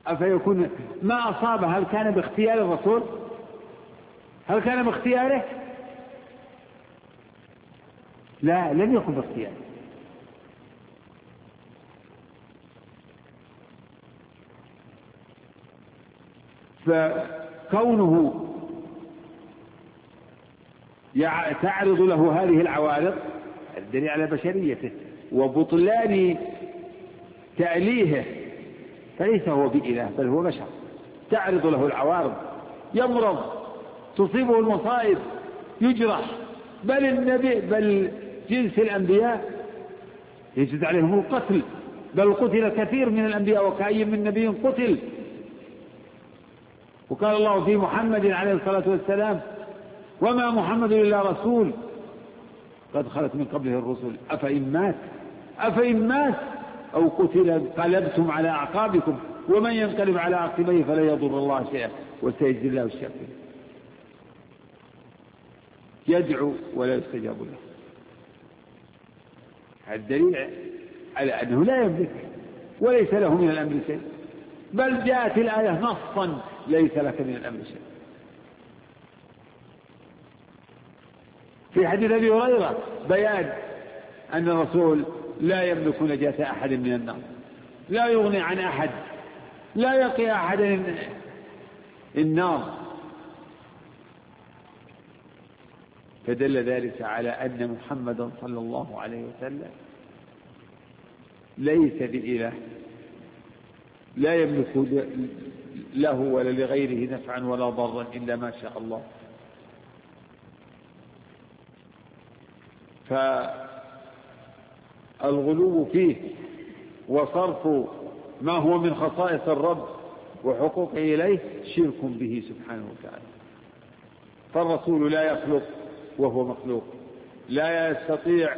أفيكون ما أصابه هل كان باختيار الرسول؟ هل كان باختياره؟ لا، لم يكن باختياره. فكونه تعرض له هذه العوارض الدليل على بشريته وبطلان تأليهه، فليس هو بإله بل هو بشر. تعرض له العوارض، يمرض، تصيبه المصائب، يجرح، بل جنس الأنبياء يجد عليهم القتل، بل قتل كثير من الأنبياء وكأي من نبي قتل. وقال الله في محمد عليه الصلاة والسلام: وما محمد إلا رسول قد خلت من قبله الرسل أفإن مات أو قتل انقلبتم على أعقابكم ومن ينقلب على عقبيه فلا يضر الله شيئا وسيجزي الله الشاكرين. يدعو ولا يستجاب له. الدليل على أنه لا يملك وليس له من الأمر شيء، بل جاءت الآية نصا: ليس لك من الأمر شيء. في حديث أبي هريرة بيان أن الرسول لا يملك نجاة أحد من النار، لا يغني عن أحد، لا يقي أحد النار. فدل ذلك على أن محمدا صلى الله عليه وسلم ليس بإله، لا يملك له ولا لغيره نفعا ولا ضرا إلا ما شاء الله. فالغلو فيه وصرف ما هو من خصائص الرب وحقوقه إليه شرك به سبحانه وتعالى. فالرسول لا يخلق وهو مخلوق، لا يستطيع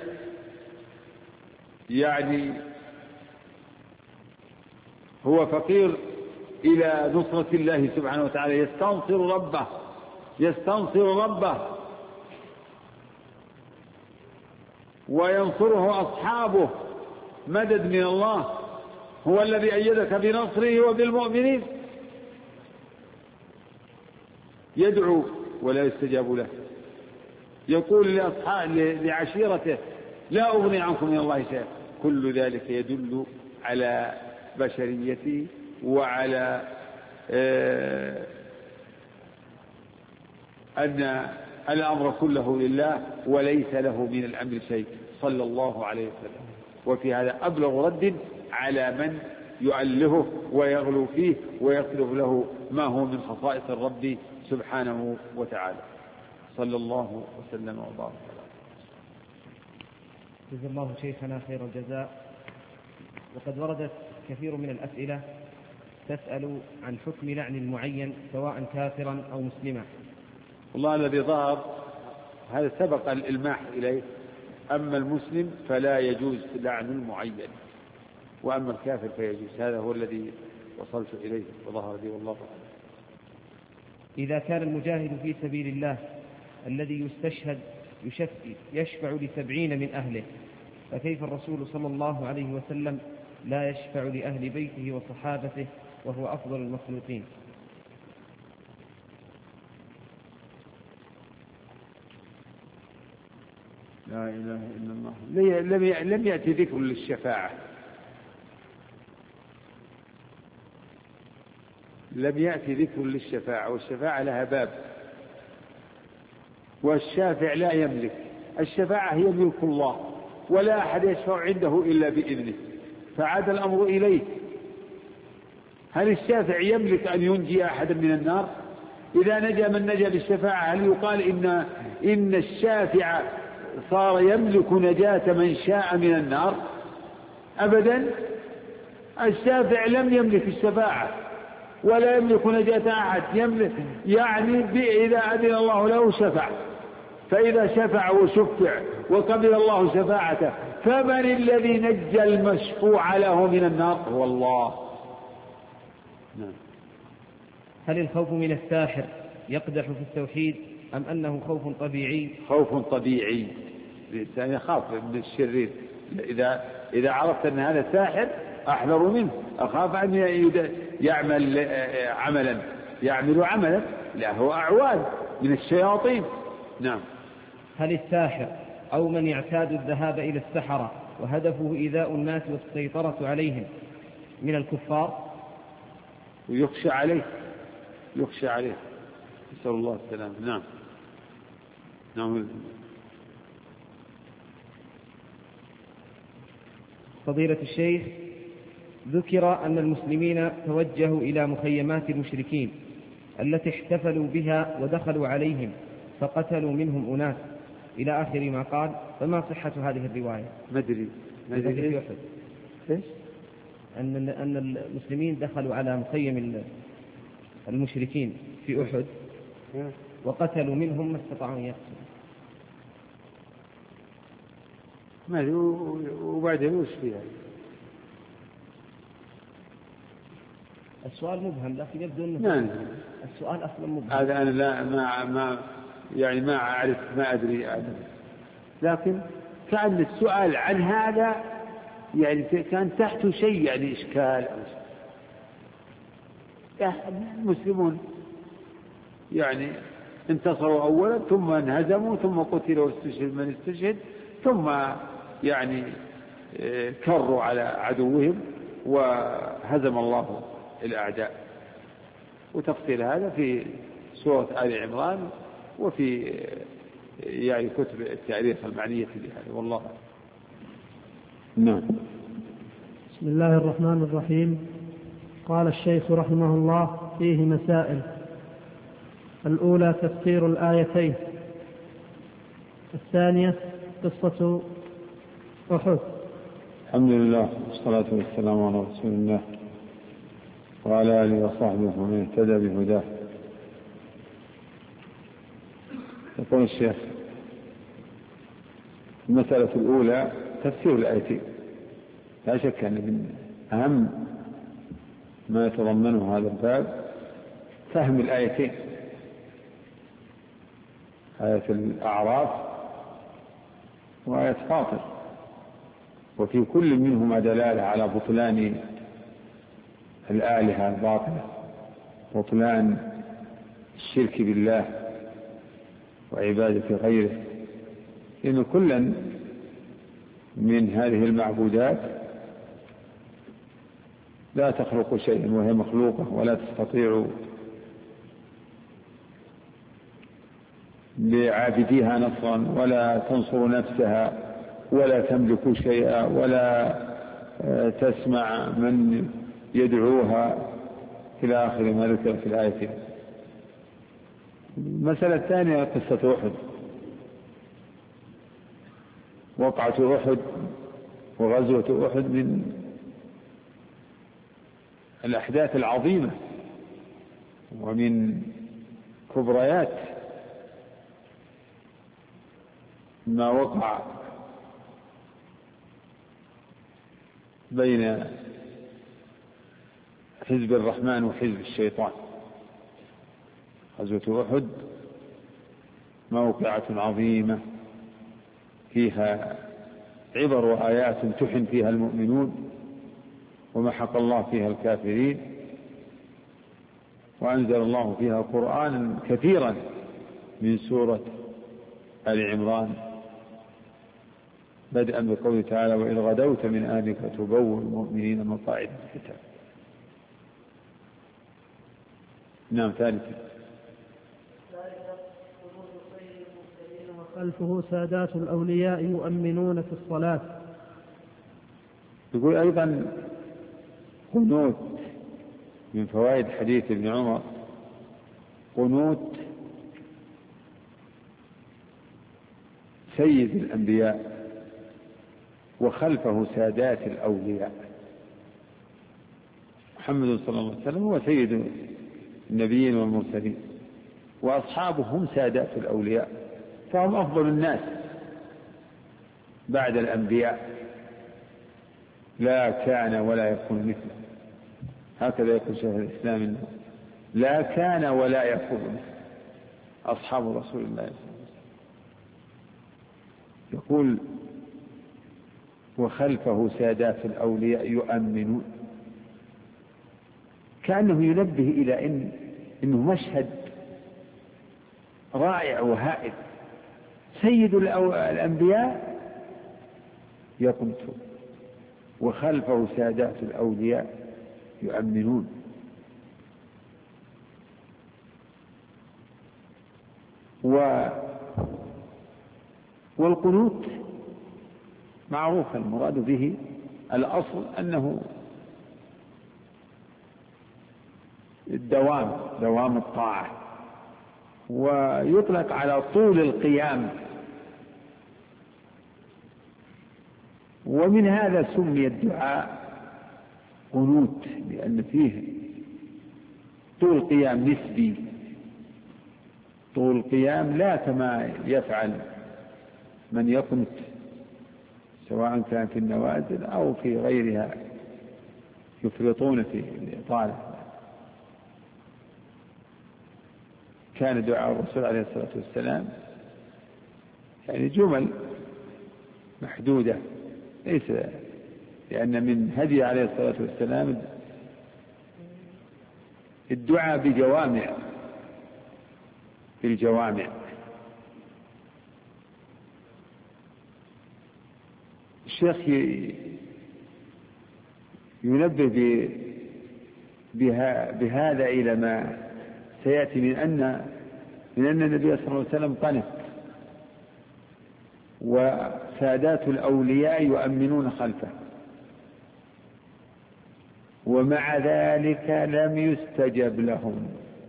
هو فقير إلى نصرة الله سبحانه وتعالى، يستنصر ربه وينصره أصحابه، مدد من الله، هو الذي أيدك بنصره وبالمؤمنين. يدعو ولا يستجاب له، يقول لعشيرته: لا أغني عنكم من الله شيئا. كل ذلك يدل على بشريته وعلى أن الأمر كله لله وليس له من الأمر شيء صلى الله عليه وسلم. وفي هذا أبلغ رد على من يؤلهه ويغلو فيه ويطلب له ما هو من خصائص الرب سبحانه وتعالى. صلى الله وسلم وبارك. جزا الله شيخنا خير الجزاء. وقد وردت كثير من الأسئلة تسأل عن حكم لعن المعين سواء كافرا أو مسلما. والله الذي ظهر هذا سبق الإلماح إليه، أما المسلم فلا يجوز لعن المعين، وأما الكافر فيجوز. هذا هو الذي وصلت إليه وظهر لي والله أعلم. إذا كان المجاهد في سبيل الله الذي يستشهد يشفع ل70 من أهله، فكيف الرسول صلى الله عليه وسلم لا يشفع لأهل بيته وصحابته وهو أفضل المخلوقين؟ لا إله إلا الله. لم يأتي ذكر للشفاعة، لم يأتي ذكر للشفاعة، والشفاعة لها باب، والشافع لا يملك. الشفاعة هي ملك الله، ولا أحد يشفع عنده إلا بإذنه، فعاد الأمر إليه. هل الشافع يملك أن ينجي أحدا من النار؟ إذا نجا من نجا بالشفاعة هل يقال إن الشافع صار يملك نجاة من شاء من النار؟ أبدا. الشافع لم يملك الشفاعة ولا يملك نجاة أحد، يملك إذا أذن الله له شفع، فإذا شفع وشفع وقبل الله شفاعته فمن الذي نجى المشفوع له من النار؟ هو الله. نعم. هل الخوف من الساحر يقدح في التوحيد أم أنه خوف طبيعي؟ خوف طبيعي، الإنسان يخاف من الشرير. إذا عرفت أن هذا ساحر أحذر منه، أخاف أن يعمل عملا لا هو أعوان من الشياطين. نعم. هل الساحر أو من يعتاد الذهاب إلى السحرة وهدفه إيذاء الناس والسيطرة عليهم من الكفار؟ ويخشى عليه، نسأل الله السلامة. نعم. فضيلة الشيخ، ذكر أن المسلمين توجهوا إلى مخيمات المشركين التي احتفلوا بها ودخلوا عليهم فقتلوا منهم أناس إلى آخر ما قال، فما صحة هذه الرواية؟ ما أدري في أحد أن المسلمين دخلوا على مخيم المشركين في أحد وقتلوا منهم ما استطاعوا أن يقتلوا. ما أدري. وبعدين وش فيها؟ السؤال مبهم، لكن يبدو أنه السؤال أصلا مبهم. هذا أنا لا ما أعرف، ما أدري لكن كان السؤال عن هذا يعني كان تحته شيء يعني إشكال. المسلمون يعني انتصروا أولا ثم انهزموا ثم قتلوا واستشهد من استشهد ثم يعني كروا على عدوهم وهزم الله الأعداء. وتفصيل هذا في سورة آل عمران وفي يعني كتب التاريخ المعنية بهذا، والله. نعم. بسم الله الرحمن الرحيم. قال الشيخ رحمه الله: فيه مسائل. الأولى تفسير الآيتين. الثانية قصة أحد. الحمد لله والصلاة والسلام على رسول الله وعلى آله وصحبه ومن اهتدى بهداه. يقول الشيخ: المسألة الأولى تفسير الآيتين. لا شك أن من أهم ما يتضمنه هذا الباب فهم الآيتين، آية الأعراف وآية فاطر، وفي كل منهما دلالة على بطلان الآلهة الباطلة، بطلان الشرك بالله وعبادة غيره، لأن كلا من هذه المعبودات لا تخلق شيئا وهي مخلوقة، ولا تستطيع لعابديها نصرا ولا تنصر نفسها ولا تملك شيئا ولا تسمع من يدعوها إلى آخر ما ذكر في الآية. المسألة الثانية قصة أحد، وقعة أحد وغزوة أحد من الأحداث العظيمة ومن كبريات ما وقع بين حزب الرحمن وحزب الشيطان. غزوة أحد موقعة عظيمة فيها عبر وآيات تحن فيها المؤمنون ومحق الله فيها الكافرين، وأنزل الله فيها قرآنا كثيرا من سورة آل عمران، بدءا بقوله تعالى: وإذ غدوت من أهلك تبوئ المؤمنين مقاعد القتال. نعم. ثالثا وخلفه سادات الأولياء يؤمنون في الصلاة. يقول أيضا قنوت من فوائد حديث ابن عمر، قنوت سيد الأنبياء وخلفه سادات الأولياء. محمد صلى الله عليه وسلم هو سيد النبيين والمرسلين، وأصحابه هم سادات الأولياء، فهم أفضل الناس بعد الأنبياء، لا كان ولا يكون مثله. هكذا يقول شيخ الإسلام: لا كان ولا يكون مثله أصحاب رسول الله صلى الله عليه وسلم. يقول وخلفه سادات الأولياء يؤمنون. كأنه ينبه إلى إنه مشهد رائع وهائل. سيد الأنبياء يقنط وخلفه سادات الأولياء يؤمنون. والقنوت معروف المراد به الأصل أنه دوام الطاعة، ويطلق على طول القيام، ومن هذا سمي الدعاء قنوت لأن فيه طول قيام نسبي، طول قيام لا كما يفعل من يقنت سواء كان في النوازل أو في غيرها يفرطون في الإطالة. كان دعاء الرسول عليه الصلاة والسلام يعني جمل محدودة، ليس لأن من هدي عليه الصلاة والسلام الدعاء بجوامع في الجوامع. الشيخ ينبه بهذا إلى ما سيأتي من أن النبي صلى الله عليه وسلم قنت وسادات الأولياء يؤمنون خلفه، ومع ذلك لم يستجب لهم،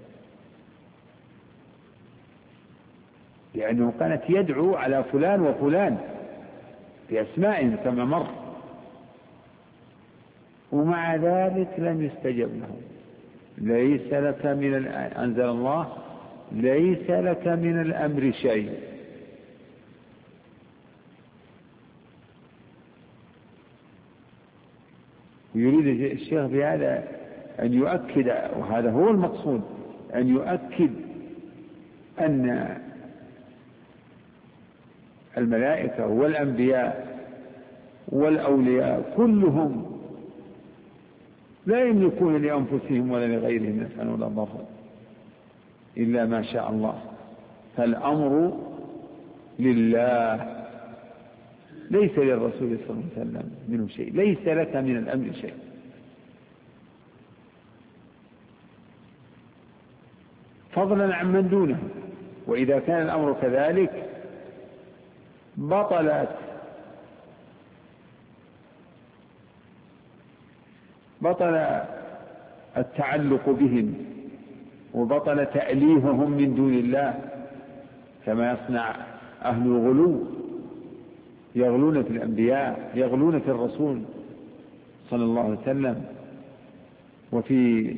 لأنه كانت يدعو على فلان وفلان بأسمائهم كما مر، ومع ذلك لم يستجب لهم. ليس لك أنزل الله ليس لك من الأمر شيء. ويريد الشيخ بهذا أن يؤكد، وهذا هو المقصود، أن يؤكد أن الملائكة والأنبياء والأولياء كلهم لا يملكون لأنفسهم ولا لغيرهم نفعا ولا ضرا إلا ما شاء الله، فالأمر لله، ليس للرسول صلى الله عليه وسلم منه شيء، ليس لك من الأمر شيء. فضلا عن من دونه. وإذا كان الأمر كذلك بطل التعلق بهم، وبطل تأليههم من دون الله، كما يصنع أهل الغلو، يغلون في الأنبياء، يغلون في الرسول صلى الله عليه وسلم وفي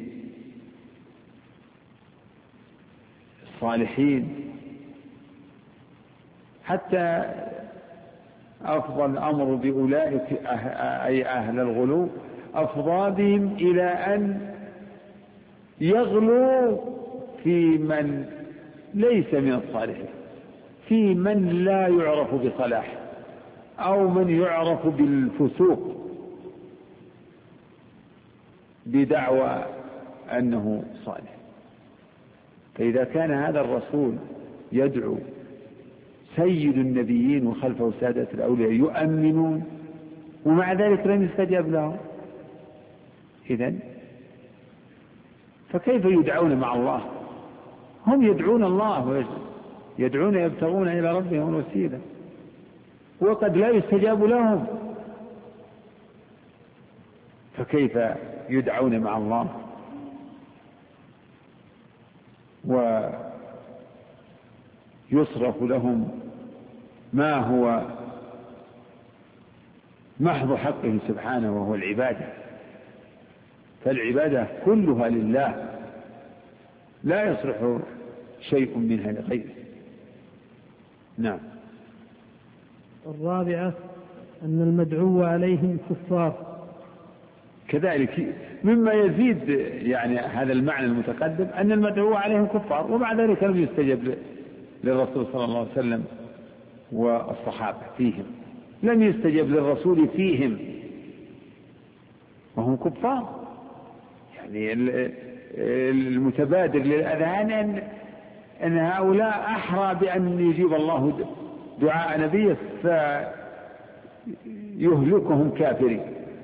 الصالحين، حتى أفضى الأمر بأولئك أي أهل الغلو، أفضى بهم إلى أن يغلوا في من ليس من الصالحين، في من لا يعرف بصلاح أو من يعرف بالفسوق بدعوى أنه صالح. فإذا كان هذا الرسول يدعو سيد النبيين وخلفه سادة الأولياء يؤمنون ومع ذلك لم يستجب لهم، إذن فكيف يدعون مع الله؟ هم يدعون الله ويدعون يبتغون إلى ربهم الوسيلة، وقد لا يستجاب لهم، فكيف يدعون مع الله ويصرف لهم ما هو محض حقه سبحانه وهو العبادة؟ فالعبادة كلها لله، لا يصلح شيء منها لغيره. نعم. الرابعة أن المدعو عليهم كفار. كذلك مما يزيد يعني هذا المعنى المتقدم أن المدعو عليهم كفار، ومع ذلك لم يستجب للرسول صلى الله عليه وسلم والصحابة فيهم. لم يستجب للرسول فيهم وهم كفار. يعني المتبادر للأذهان أن هؤلاء أحرى بأن يجيب الله دعاء نبيه فيهلكهم كافرين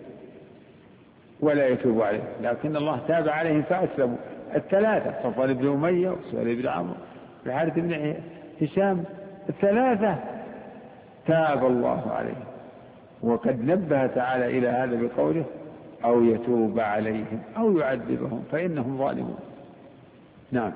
ولا يتوب عليهم، لكن الله تاب عليهم فأسلموا الثلاثة، صفوان بن أمية وسهيل بن عمرو والحارث بن هشام، الثلاثة تاب الله عليهم. وقد نبه تعالى إلى هذا بقوله أو يتوب عليهم أو يعذبهم فإنهم ظالمون. نعم.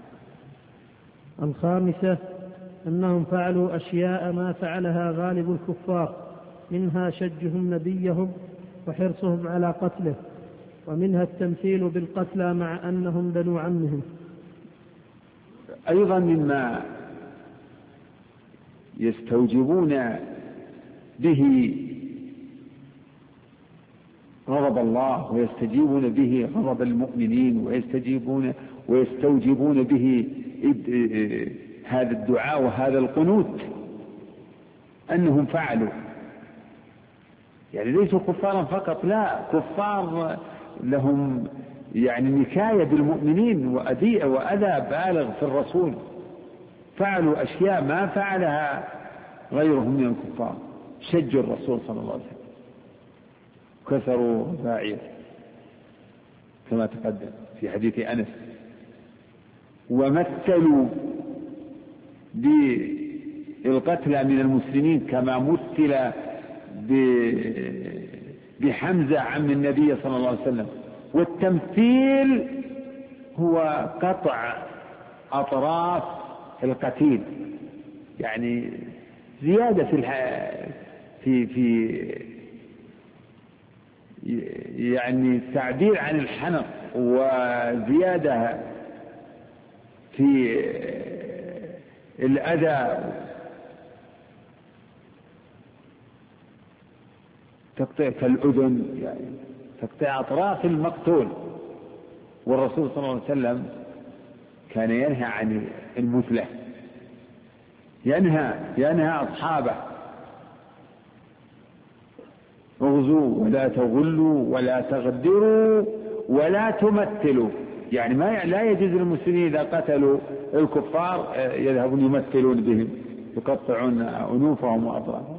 الخامسة أنهم فعلوا أشياء ما فعلها غالب الكفار، منها شجهم نبيهم وحرصهم على قتله، ومنها التمثيل بالقتلى مع أنهم بنو عمهم. أيضا مما يستوجبون به غضب الله ويستجيبون به غضب المؤمنين ويستوجبون به هذا الدعاء وهذا القنوت أنهم فعلوا، يعني ليسوا كفارا فقط، لا، كفار لهم يعني نكاية بالمؤمنين وأذى بالغ في الرسول، فعلوا أشياء ما فعلها غيرهم من الكفار، شجوا الرسول صلى الله عليه وسلم، كسروا باعيه كما تقدم في حديث أنس، ومثلوا بالقتلى من المسلمين كما مثل بحمزة عم النبي صلى الله عليه وسلم. والتمثيل هو قطع أطراف القتيل، يعني زيادة في يعني تعبير عن الحنق، وزيادة في الأذى، تقطع كالأذن، يعني تقطع أطراف المقتول. والرسول صلى الله عليه وسلم كان ينهى عن المثلة، ينهى أصحابه اغزوا ولا تغلوا ولا تغدروا ولا تمثلوا، يعني لا يجوز للمسلمين إذا قتلوا الكفار يذهبون يمثلون بهم، يقطعون أنوفهم وأطرافهم.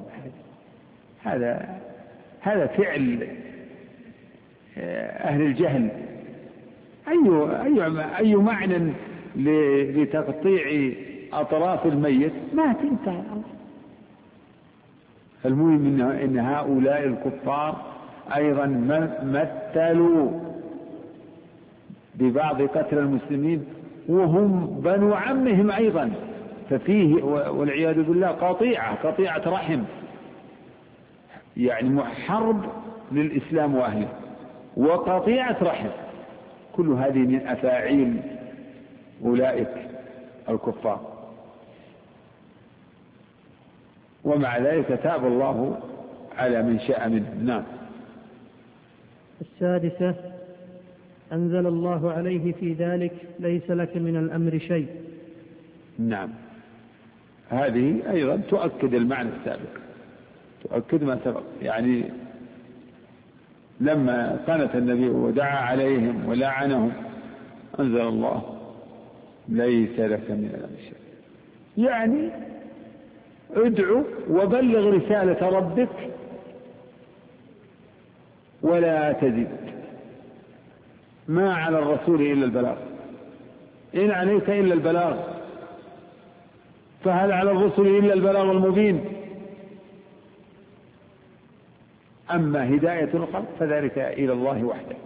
هذا فعل أهل الجهل. أي معنى لتقطيع أطراف الميت؟ ما تنتهي. المهم إن هؤلاء الكفار أيضا مثلوا ببعض قتل المسلمين وهم بنو عمهم أيضا، ففيه والعياذ بالله قطيعة رحم، يعني حرب للإسلام وأهله وقطيعة رحم، كل هذه من أفاعيل أولئك الكفار. ومع ذلك تاب الله على من شاء منهم. نعم. السادسة أنزل الله عليه في ذلك ليس لك من الأمر شيء. نعم، هذه أيضا تؤكد المعنى السابق، تؤكد ما سبق، يعني لما قنت النبي ودعا عليهم ولعنهم أنزل الله ليس لك من الأمر شيء، يعني ادعو وبلغ رسالة ربك ولا تزد، ما على الرسول إلا البلاغ، إن عليك إلا البلاغ، فهل على الرسل إلا البلاغ المبين؟ أما هداية الخلق فذلك إلى الله وحده.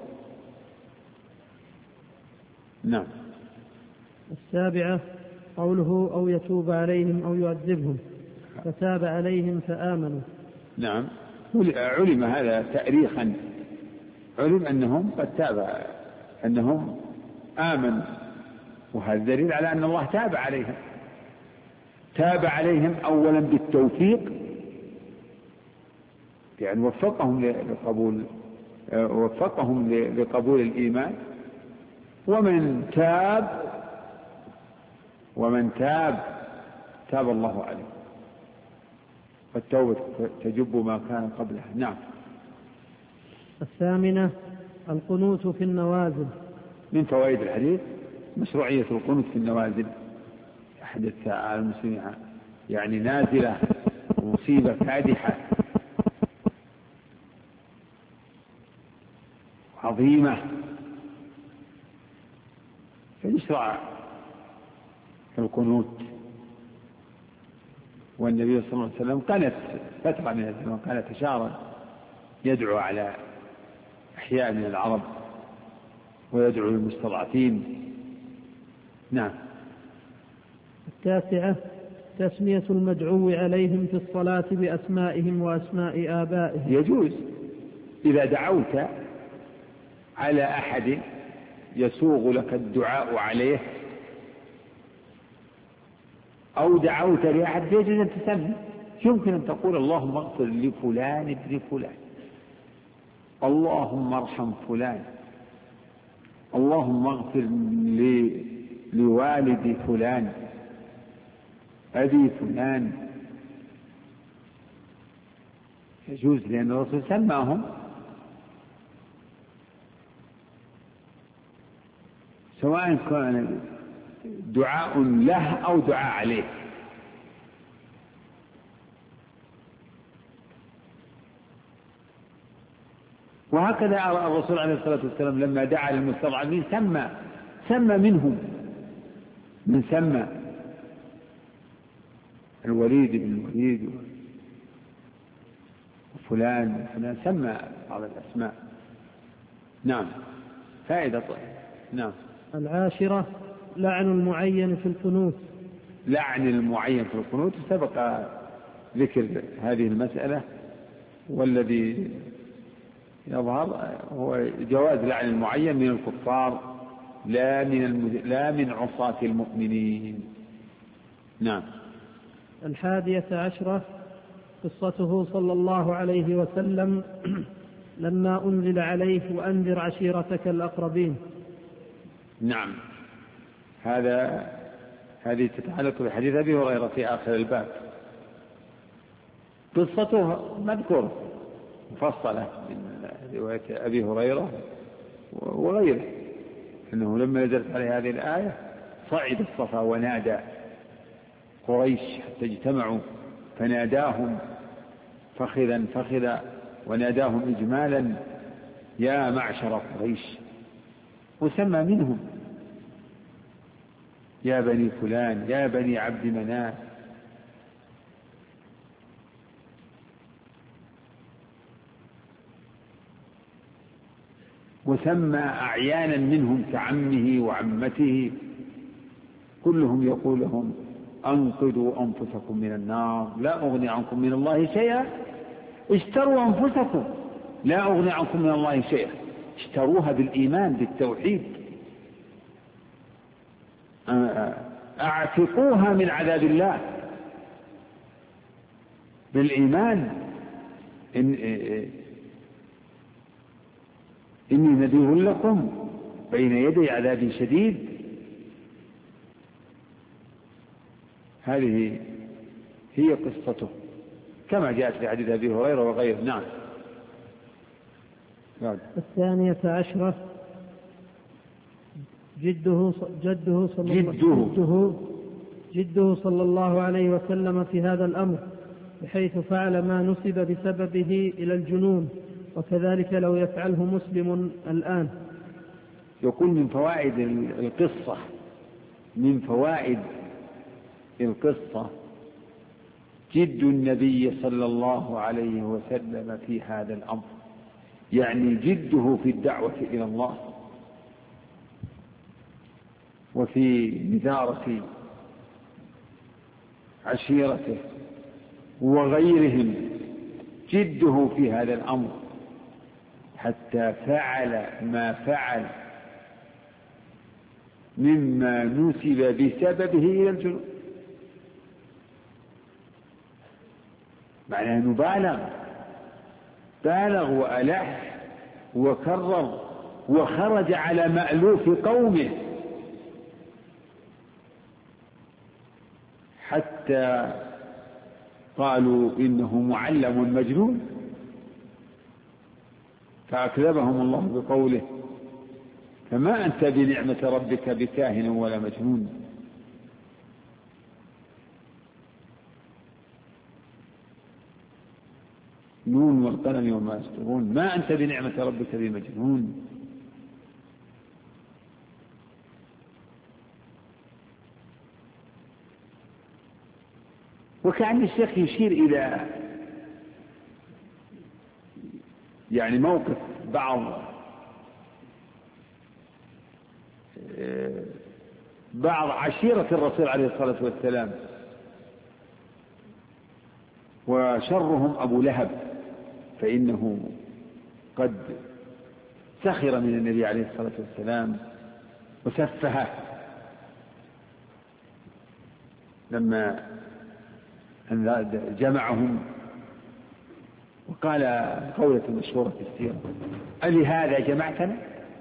نعم. السابعة قوله أو يتوب عليهم أو يعذبهم، فتاب عليهم فآمنوا. نعم، علم هذا تأريخا، علم أنهم قد تاب، أنهم آمنوا، وهذا دليل على أن الله تاب عليهم أولا بالتوفيق، يعني وفقهم لقبول الإيمان، ومن تاب تاب الله عليه. والتوبة تجب ما كان قبلها. نعم. الثامنة القنوت في النوازل. من فوائد الحديث مشروعية القنوت في النوازل. حدث على المسلمين يعني نازلة مصيبة كادحة عظيمة فيشرع القنوت. والنبي صلى الله عليه وسلم كانت فترة من الزمان كانت أشارا يدعو على أحياء من العرب ويدعو للمستضعفين. نعم. التاسعة تسمية المدعو عليهم في الصلاة بأسمائهم وأسماء آبائهم. يجوز إذا دعوت على أحد يسوغ لك الدعاء عليه أو دعوت لأحد يجوز أن تسمي. يمكن أن تقول اللهم اغفر لفلان ابن فلان، اللهم ارحم فلان، اللهم اغفر لوالد فلان أبي فلان. يجوز لأن الرسول سماهم سواء كان دعاء له أو دعاء عليه. وهكذا الرسول عليه الصلاة والسلام لما دعا للمستضعفين سمى منهم من سمى الوليد بن الوليد وفلان وفلان، سمى بعض الأسماء. نعم. فائدة. نعم. العاشرة لعن المعين في القنوت. لعن المعين في القنوت سبق ذكر هذه المسألة، والذي يظهر هو جواز لعن المعين من الكفار لا من عصاة المؤمنين. نعم. الحادية عشرة قصته صلى الله عليه وسلم لما أنزل عليه وأنذر عشيرتك الأقربين. نعم. هذه تتعلق بحديث أبي هريرة في آخر الباب. قصته مذكورة مفصلة من رواية أبي هريرة وغيره، أنه لما نزلت عليه هذه الآية صعد الصفا ونادى قريش حتى اجتمعوا فناداهم فخذا فخذا وناداهم إجمالا يا معشر قريش، وسمى منهم يا بني فلان يا بني عبد مناف. وسمى أعيانا منهم كعمه وعمته، كلهم يقول لهم أنقذوا أنفسكم من النار لا أغني عنكم من الله شيئا، اشتروا أنفسكم لا أغني عنكم من الله شيئا، اشتروها بالإيمان بالتوحيد، أعتقوها من عذاب الله بالإيمان. إني نذير لكم بين يدي عذاب شديد. هذه هي قصته كما جاءت في حديث أبي هريرة وغيره. نعم. الثانية عشرة جده صلى الله عليه وسلم في هذا الأمر، بحيث فعل ما نسب بسببه إلى الجنون، وكذلك لو يفعله مسلم الآن. يكون من فوائد القصة جد النبي صلى الله عليه وسلم في هذا الأمر، يعني جده في الدعوة إلى الله وفي نذارة عشيرته وغيرهم، جده في هذا الأمر حتى فعل ما فعل مما نسب بسببه إلى الجنون. معناه أنه بالغ وألح وكرر وخرج على مألوف قومه حتى قالوا إنه معلم مجنون، فأكذبهم الله بقوله فما أنت بنعمة ربك بكاهن ولا مجنون. نون والقلم وما يسطرون، ما أنت بنعمة ربك بمجنون. وكأن الشيخ يشير إلى يعني موقف بعض عشيرة الرسول عليه الصلاة والسلام، وشرهم أبو لهب، فإنه قد سخر من النبي عليه الصلاة والسلام وسفهه لما جمعهم وقال قولة مشهورة في السيرة: ألهذا جمعتنا؟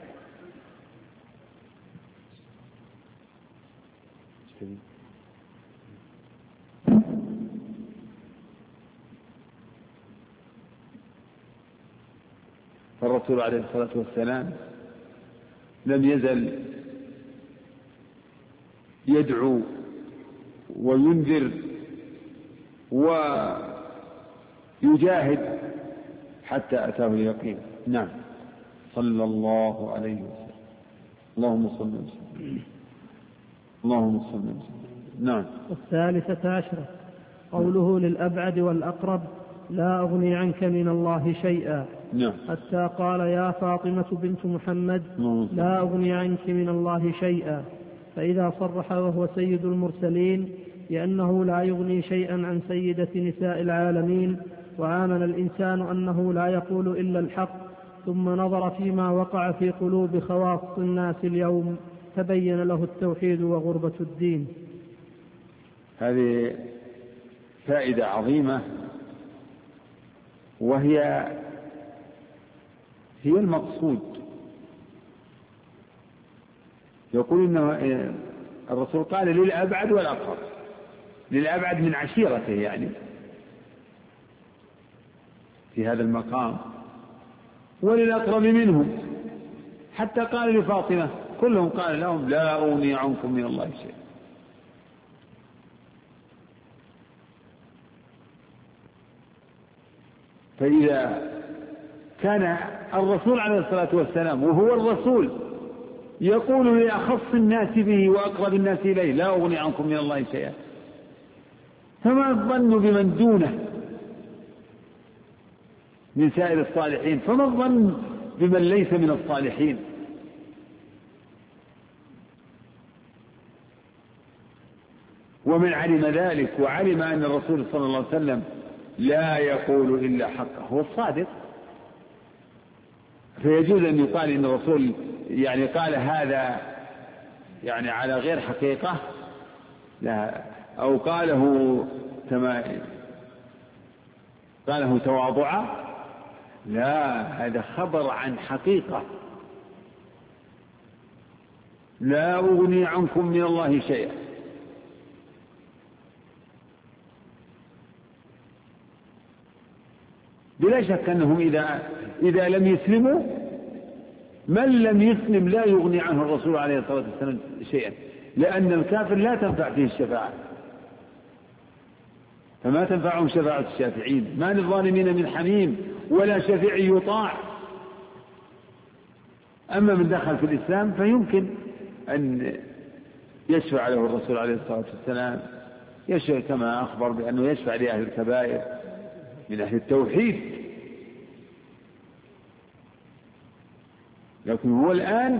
فالرسول عليه الصلاة والسلام لم يزل يدعو وينذر ويجاهد حتى أتاه اليقين. نعم. صلى الله عليه وسلم. اللهم صل وسلم. اللهم صل وسلم. نعم. 13 قوله للأبعد والأقرب: لا أغني عنك من الله شيئا. نعم. حتى قال: يا فاطمة بنت محمد لا أغني عنك من الله شيئا. فإذا صرح وهو سيد المرسلين لأنه لا يغني شيئا عن سيدة نساء العالمين، وآمن الإنسان أنه لا يقول إلا الحق، ثم نظر فيما وقع في قلوب خواص الناس اليوم، تبين له التوحيد وغربة الدين. هذه فائدة عظيمة، وهي المقصود. يقول إنه الرسول قال للأبعد والأقرب، للأبعد من عشيرته يعني في هذا المقام، وللأقرب منهم، حتى قال لفاطمة، كلهم قال لهم: لا أغني عنكم من الله شيء. فإذا كان الرسول عليه الصلاة والسلام وهو الرسول يقول لأخص الناس به وأقرب الناس إليه: لا أغني عنكم من الله شيئا، فما الظن بمن دونه من سائر الصالحين؟ فما الظن بمن ليس من الصالحين؟ ومن علم ذلك وعلم أن الرسول صلى الله عليه وسلم لا يقول إلا حقه، هو الصادق، فيجوز أن يقال إن الرسول يعني قال هذا يعني على غير حقيقة، لا، أو قاله تواضعا، لا، هذا خبر عن حقيقة. لا أغني عنكم من الله شيئا. بلا شك أنهم إذا لم يسلموا، من لم يسلم لا يغني عنه الرسول عليه الصلاة والسلام شيئا، لأن الكافر لا تنفع فيه الشفاعة، فما تنفعهم شفاعة الشافعين، ما للظالمين من حميم ولا شفيع يطاع. أما من دخل في الإسلام فيمكن أن يشفع له الرسول عليه الصلاة والسلام، يشفع كما أخبر بأنه يشفع لأهل الكبائر من أهل التوحيد. لكن هو الآن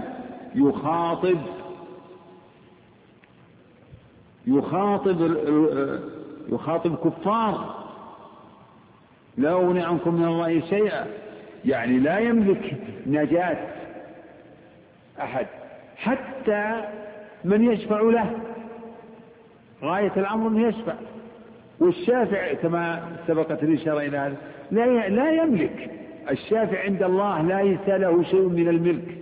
يخاطب كفار: لا أغني عنكم من الله شيئا، يعني لا يملك نجاة أحد حتى من يشفع له، غاية الأمر أن يشفع. والشافع كما سبقت الإشارة إلى هذا لا يملك، الشافع عند الله ليس له شيء من الملك.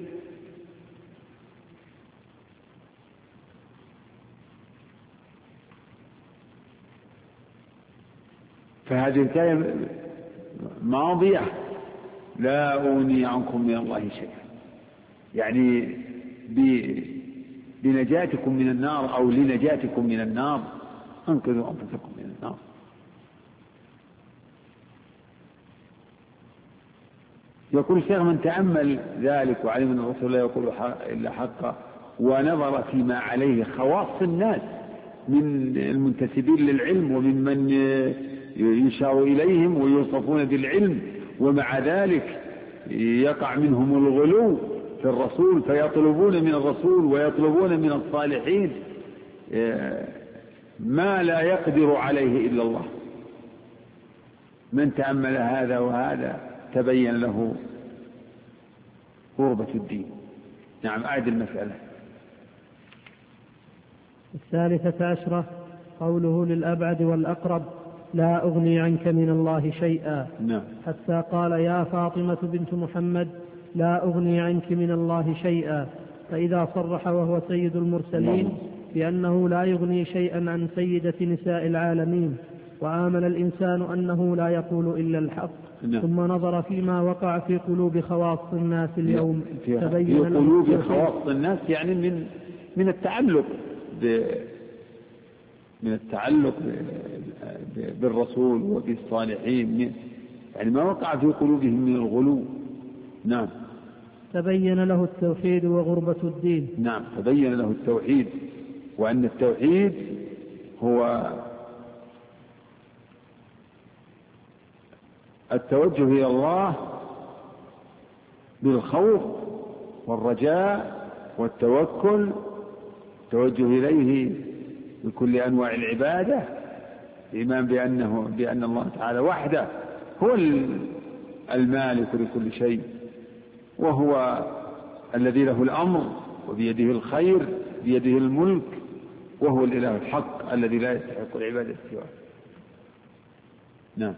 فهذه الآية ماضية لا أغني عنكم من الله شيئا، يعني بنجاتكم من النار أو لنجاتكم من النار أنقذوا أنفسكم من النار. يقول الشيخ: من تأمل ذلك وعلم أن الرسول لا يقول إلا حقا ونظر فيما عليه خواص الناس من المنتسبين للعلم وممن يشار إليهم ويوصفون بالعلم، ومع ذلك يقع منهم الغلو في الرسول فيطلبون من الرسول ويطلبون من الصالحين ما لا يقدر عليه إلا الله. من تأمل هذا وهذا تبين له غربة الدين. نعم، أعد المسألة. 13 قوله للأبعد والأقرب: لا أغني عنك من الله شيئا. نعم. حتى قال: يا فاطمة بنت محمد لا أغني عنك من الله شيئا. فإذا صرح وهو سيد المرسلين بأنه لا يغني شيئا عن سيدة نساء العالمين، وآمن الإنسان أنه لا يقول إلا الحق، ثم نظر فيما وقع في قلوب خواص الناس اليوم تبين في قلوب خواص الناس، يعني من التعلق بالرسول وبالصالحين، يعني ما وقع في قلوبهم من الغلو. نعم. تبين له التوحيد وغربة الدين. نعم، تبين له التوحيد، وأن التوحيد هو التوجه إلى الله بالخوف والرجاء والتوكل، التوجه إليه بكل أنواع العبادة، الإيمان بأن الله تعالى وحده هو المالك لكل شيء، وهو الذي له الأمر وبيده الخير بيده الملك، وهو الإله الحق الذي لا يستحق العبادة سواه. نعم.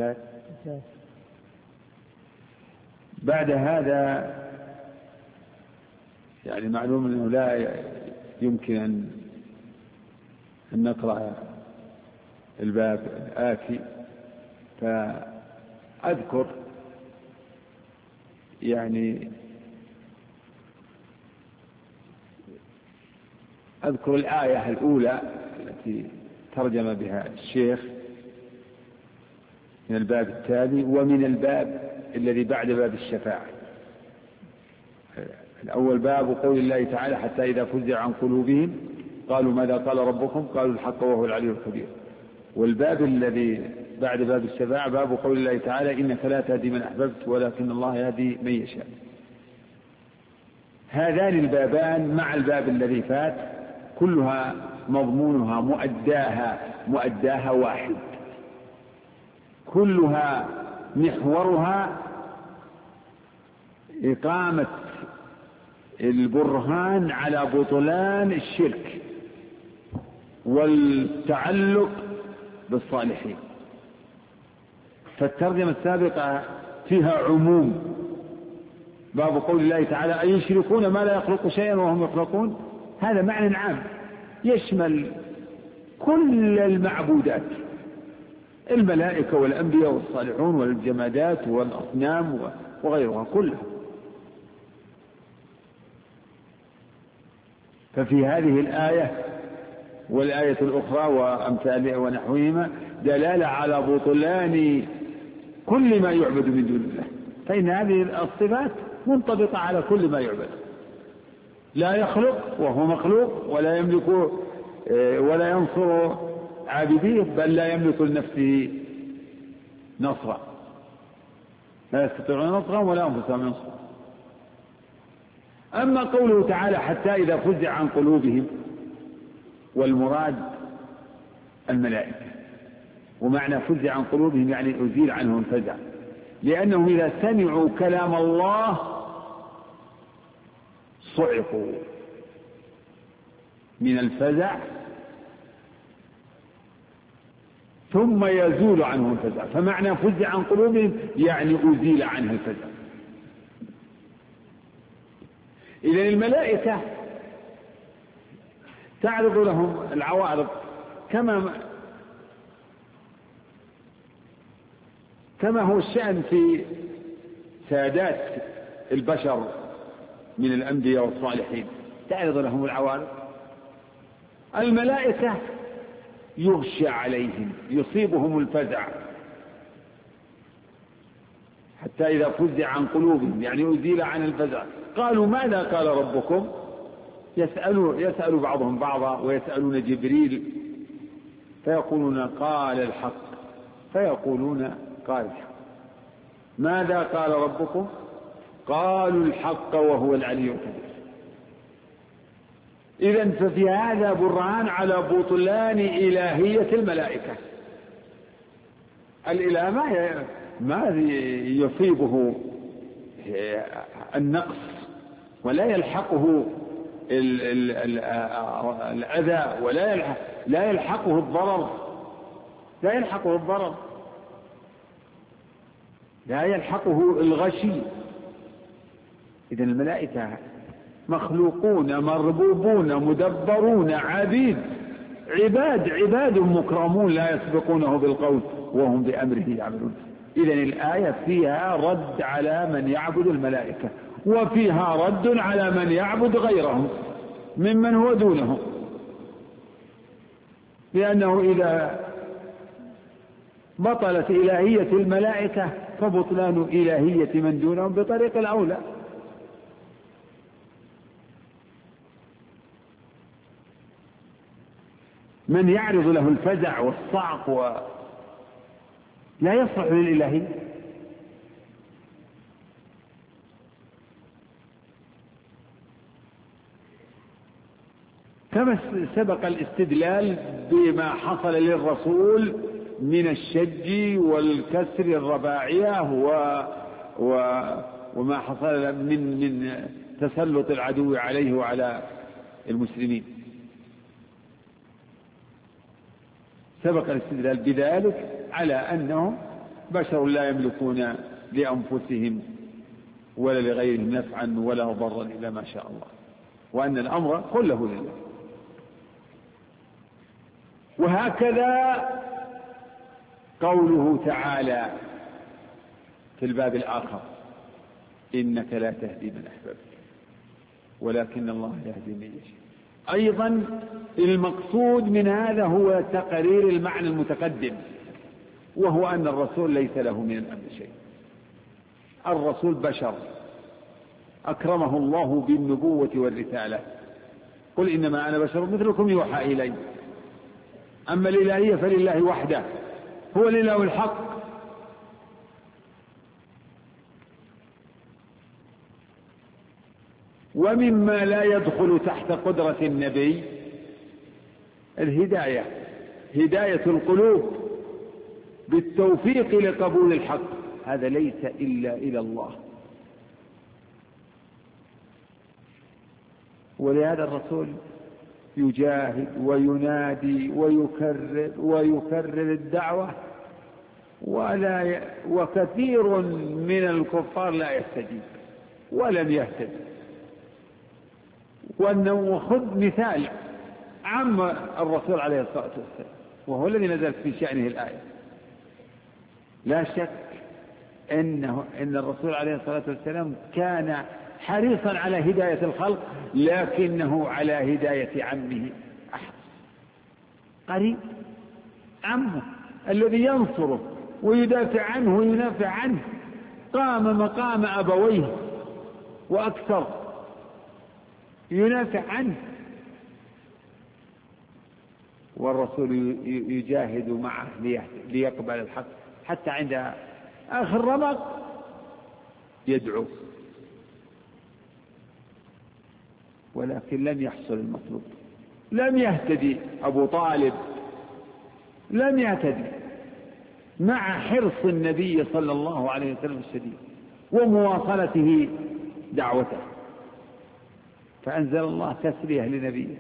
بعد هذا يعني معلوم أنه لا يمكن أن نقرأ الباب الآتي، فأذكر الآية الأولى التي ترجم بها الشيخ من الباب التالي ومن الباب الذي بعد باب الشفاعة. الأول باب قول الله تعالى: حتى إذا فزع عن قلوبهم قالوا ماذا قال ربكم قالوا الحق وهو العلي الكبير. والباب الذي بعد باب الشفاعة باب قول الله تعالى: إنك لا تهدي من أحببت ولكن الله يهدي من يشاء. هذان البابان مع الباب الذي فات كلها مضمونها مؤداها واحد، كلها محورها إقامة البرهان على بطلان الشرك والتعلق بالصالحين. فالترجمة السابقة فيها عموم، باب قول الله تعالى: أي يشركون ما لا يخلق شيئا وهم يخلقون، هذا معنى عام يشمل كل المعبودات، الملائكة والأنبياء والصالحون والجمادات والأصنام وغيرها كلها. ففي هذه الآية والآية الأخرى وأمثالها ونحوهما دلالة على بطلان كل ما يعبد من دون الله، فإن هذه الصفات منطبقة على كل ما يعبد. لا يخلق وهو مخلوق، ولا يملك ولا ينصر عابديه، بل لا يملك لنفسه نصرا، لا يستطيعون نصرا ولا أنفسهم ينصرون. أما قوله تعالى: حتى إذا فزع عن قلوبهم، والمراد الملائكة، ومعنى فزع عن قلوبهم يعني أزيل عنهم الفزع، لأنهم إذا سمعوا كلام الله صعقوا من الفزع ثم يزول عنهم الفزع، فمعنى فزع عن قلوبهم يعني أزيل عنها الفزع. إذن الملائكة تعرض لهم العوارض كما كما هو الشأن في سادات البشر من الأنبياء والصالحين تعرض لهم العوارض. الملائكة يغشى عليهم يصيبهم الفزع حتى إذا فزع عن قلوبهم يعني أزيل عن الفزع قالوا ماذا قال ربكم؟ يسأل بعضهم بعضا ويسألون جبريل فيقولون قال الحق فيقولون قال الحق. ماذا قال ربكم؟ قالوا الحق وهو العلي الكبير. إذن ففي هذا برهان على بطلان إلهية الملائكة. الإله ما يصيبه النقص ولا يلحقه الأذى ولا يلحقه الضرر لا يلحقه الغشي. إذن الملائكة مخلوقون مربوبون مدبرون عباد مكرمون لا يسبقونه بالقول وهم بأمره يعملون. إذن الآية فيها رد على من يعبد الملائكة وفيها رد على من يعبد غيرهم ممن هو دونهم، لأنه إذا بطلت إلهية الملائكة فبطلان إلهية من دونهم بطريق الأولى. من يعرض له الفزع والصعق لا يصلح للإلهية. كما سبق الاستدلال بما حصل للرسول من الشج والكسر الرباعية وما حصل من تسلط العدو عليه وعلى المسلمين. سبق الاستدلال بذلك على أنهم بشر لا يملكون لأنفسهم ولا لغيرهم نفعا ولا ضرا إلا ما شاء الله، وأن الأمر كله لله. وهكذا قوله تعالى في الباب الآخر إنك لا تهدي من أحببت ولكن الله يهدي من يشاء. أيضا المقصود من هذا هو تقرير المعنى المتقدم، وهو أن الرسول ليس له من الأمر شيء. الرسول بشر أكرمه الله بالنبوة والرسالة، قل إنما أنا بشر مثلكم يوحى إلي. أما الإلهية فلله وحده، هو الإله الحق. ومما لا يدخل تحت قدرة النبي الهداية، هداية القلوب بالتوفيق لقبول الحق، هذا ليس إلا إلى الله. ولهذا الرسول يجاهد وينادي ويكرر الدعوة، وكثير من الكفار لا يستجيب ولم يهتد. وخذ مثال عم الرسول عليه الصلاة والسلام وهو الذي نزلت في شأنه الآية. لا شك أن الرسول عليه الصلاة والسلام كان حريصا على هداية الخلق، لكنه على هداية عمه أحرص. قريب عمه الذي ينصره ويدافع عنه وينافع عنه قام مقام أبويه وأكثر ينافع عنه، والرسول يجاهد معه ليقبل الحق، حتى عند آخر رمق يدعو، ولكن لم يحصل المطلوب. لم يهتدي أبو طالب، لم يهتدي مع حرص النبي صلى الله عليه وسلم الشديد ومواصلته دعوته، فأنزل الله تسليه لنبيه.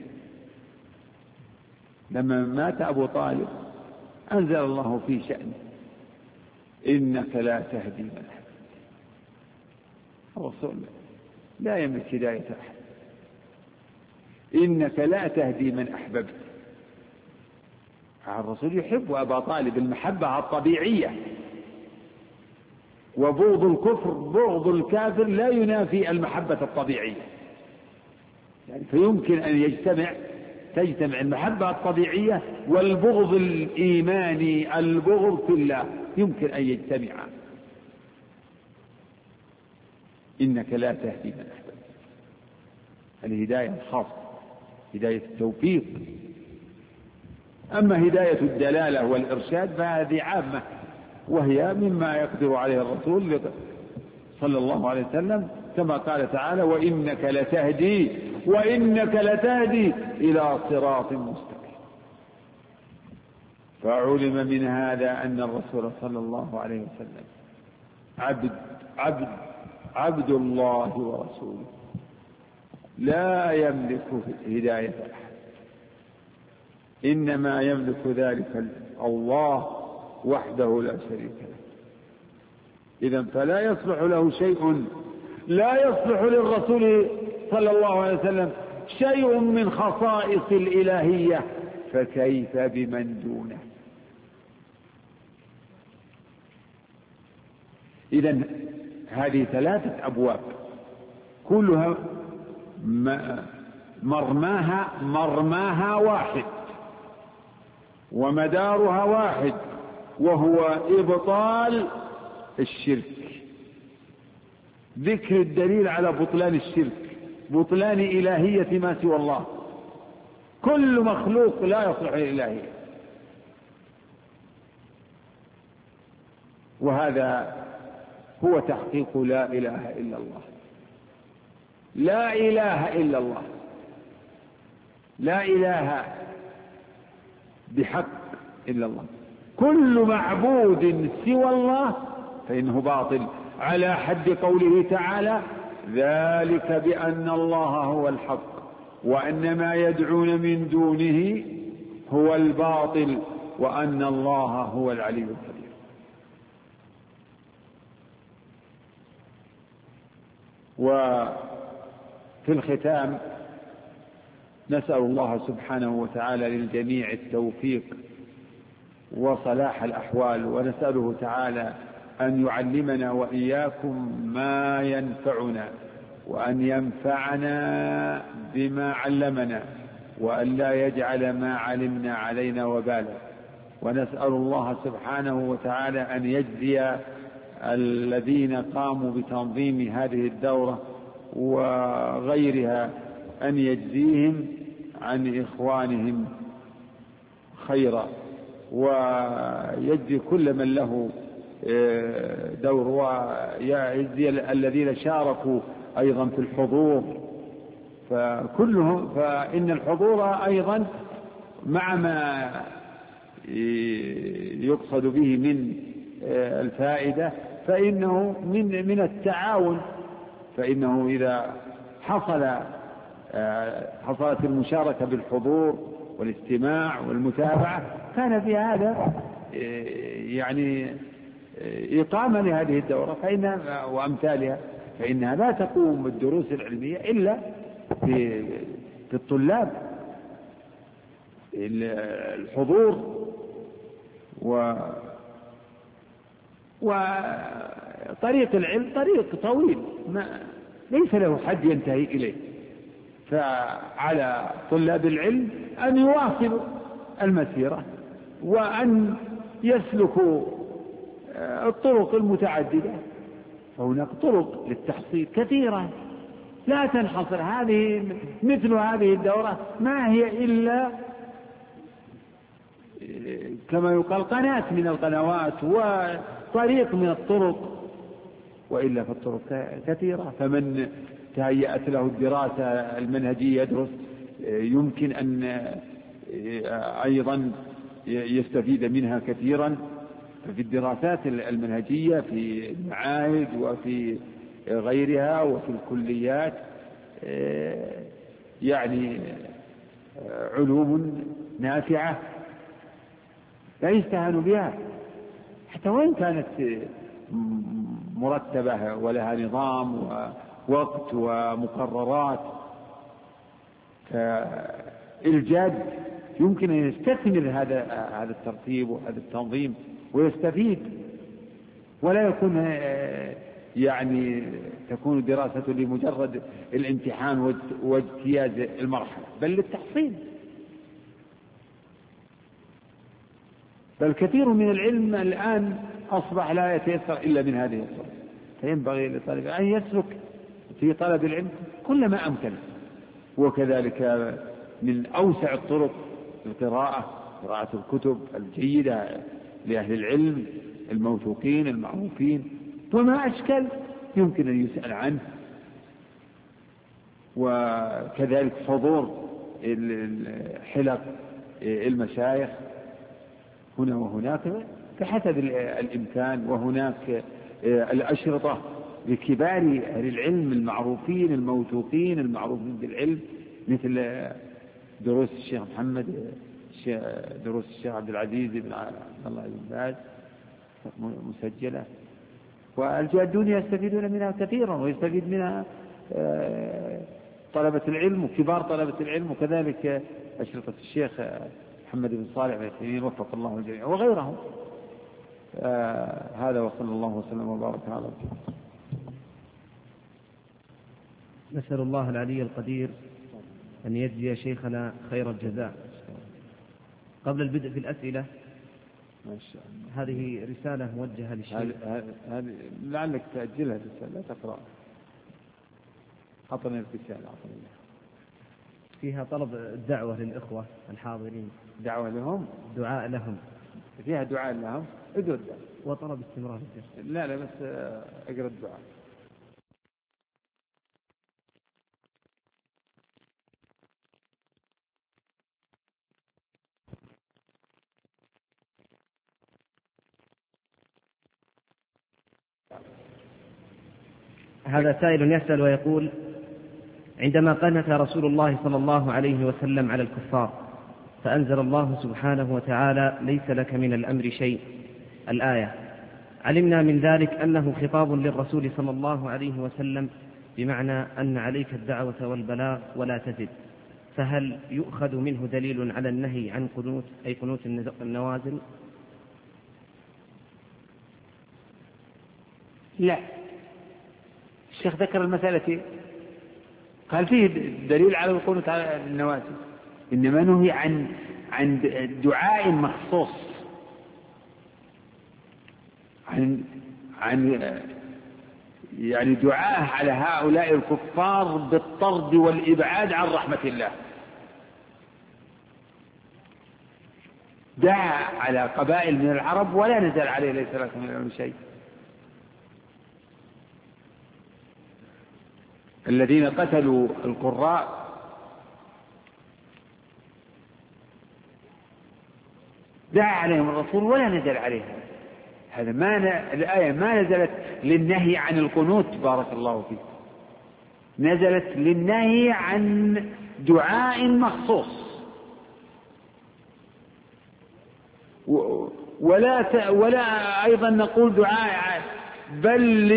لما مات أبو طالب أنزل الله في شأنه إنك لا تهدي من أحببت. الرسول لا يملك هداية أحد. إنك لا تهدي من أحببت. الرسول يحب أبا طالب المحبة الطبيعية، وبغض الكفر بغض الكافر لا ينافي المحبة الطبيعية، يعني فيمكن أن تجتمع المحبة الطبيعية والبغض الإيماني، البغض في الله يمكن أن يجتمعا. إنك لا تهدي من أحببت، الهداية الخاصة هداية التوفيق. أما هداية الدلالة والإرشاد فهذه عامة، وهي مما يقدر عليه الرسول صلى الله عليه وسلم، كما قال تعالى: وإنك لتهدي إلى صراط مستقيم. فعلم من هذا أن الرسول صلى الله عليه وسلم عبد الله ورسوله، لا يملك هداية أحد، إنما يملك ذلك الله وحده لا شريك له. إذن فلا يصلح له شيء، لا يصلح للرسول صلى الله عليه وسلم شيء من خصائص الإلهية، فكيف بمن دونه؟ إذن هذه 3 أبواب كلها مرماها واحد ومدارها واحد، وهو إبطال الشرك، ذكر الدليل على بطلان الشرك، بطلان إلهية ما سوى الله. كل مخلوق لا يصلح للإلهية، وهذا هو تحقيق لا إله إلا الله. لا إله إلا الله، لا إله بحق إلا الله. كل معبود سوى الله فإنه باطل، على حد قوله تعالى: ذلك بأن الله هو الحق وأن ما يدعون من دونه هو الباطل وأن الله هو العلي الكبير. وفي الختام نسأل الله سبحانه وتعالى للجميع التوفيق وصلاح الأحوال، ونسأله تعالى أن يعلمنا وإياكم ما ينفعنا، وأن ينفعنا بما علمنا، وأن لا يجعل ما علمنا علينا وبالا. ونسأل الله سبحانه وتعالى أن يجزي الذين قاموا بتنظيم هذه الدورة وغيرها، أن يجزيهم عن إخوانهم خيرا، ويجزي كل من له دور، ويجزي الذين شاركوا أيضا في الحضور، فكلهم، فإن الحضور أيضا مع ما يقصد به من الفائدة فإنه من التعاون، فإنه إذا حصلت المشاركة بالحضور والاستماع والمتابعة كان في هذا يعني إقامة لهذه الدورة وأمثالها، فإنها لا تقوم الدروس العلمية إلا في الطلاب. الحضور وطريق العلم طريق طويل ليس له حد ينتهي إليه، فعلى طلاب العلم أن يواصلوا المسيرة وأن يسلكوا الطرق المتعددة، فهناك طرق للتحصيل كثيرة لا تنحصر. مثل هذه الدورة ما هي إلا كما يقال قناة من القنوات وطريق من الطرق، وإلا فالطرق كثيرة. فمن تهيأت له الدراسة المنهجية يدرس يمكن أن أيضا يستفيد منها كثيرا في الدراسات المنهجية في المعاهد وفي غيرها وفي الكليات، يعني علوم نافعة لا يستهان بها حتى وإن كانت مرتبة ولها نظام ووقت ومقررات. فالجاد يمكن أن يستكمل هذا الترتيب وهذا التنظيم ويستفيد ولا يكون يعني تكون دراسة لمجرد الامتحان واجتياز المرحلة، بل للتحصيل. بل كثير من العلم الآن أصبح لا يتيسر إلا من هذه الطرق، فينبغي لطالب أن يسلك في طلب العلم كل ما أمكنه. وكذلك من أوسع الطرق قراءة الكتب الجيدة لأهل العلم الموثوقين المعروفين، وما أشكل يمكن أن يسأل عنه. وكذلك حضور حلق المشايخ هنا وهناك بحسب الإمكان، وهناك الأشرطة لكبار أهل العلم المعروفين الموثوقين المعروفين بالعلم، مثل دروس الشيخ محمد، دروس الشيخ عبد العزيز بن الله بن باز مسجلة، والجادون يستفيدون منها كثيرا، ويستفيد منها طلبة العلم وكبار طلبة العلم، وكذلك أشرطة الشيخ محمد بن صالح العثيمين وفق الله الجميع وغيرهم. هذا وصلى الله وسلم وبارك على رسوله. نسأل الله العلي القدير أن يجزي شيخنا خير الجزاء. قبل البدء في الأسئلة، هذه رسالة موجهة للشيخ. هذه لعلك تأجلها الرسالة، لا تقرأ. أعطني الرسالة، فيها طلب الدعوة للإخوة الحاضرين. دعوة لهم؟ دعاء لهم. فيها دعاء لهم؟ ادعو الدعاء. وطلب استمرار الدرس. لا بس اقرأ الدعاء. هذا سائل يسأل ويقول: عندما قنت رسول الله صلى الله عليه وسلم على الكفار فأنزل الله سبحانه وتعالى: ليس لك من الأمر شيء، الآية، علمنا من ذلك أنه خطاب للرسول صلى الله عليه وسلم، بمعنى أن عليك الدعوة والبلاغ ولا تزد، فهل يؤخذ منه دليل على النهي عن قنوت، أي قنوت النوازل؟ لا، الشيخ ذكر المسألة قال فيه دليل على القنوت على النوازل، إنما نهي عن دعاء مخصوص، عن يعني دعاء على هؤلاء الكفار بالطرد والإبعاد عن رحمة الله. دعا على قبائل من العرب ولا نزل عليه ليس لك من الأمر شيء. الذين قتلوا القراء دعا عليهم الرسول ولا نزل عليها. هذا الآية ما نزلت للنهي عن القنوت، بارك الله فيك، نزلت للنهي عن دعاء مخصوص، ولا أيضا نقول دعاء، بل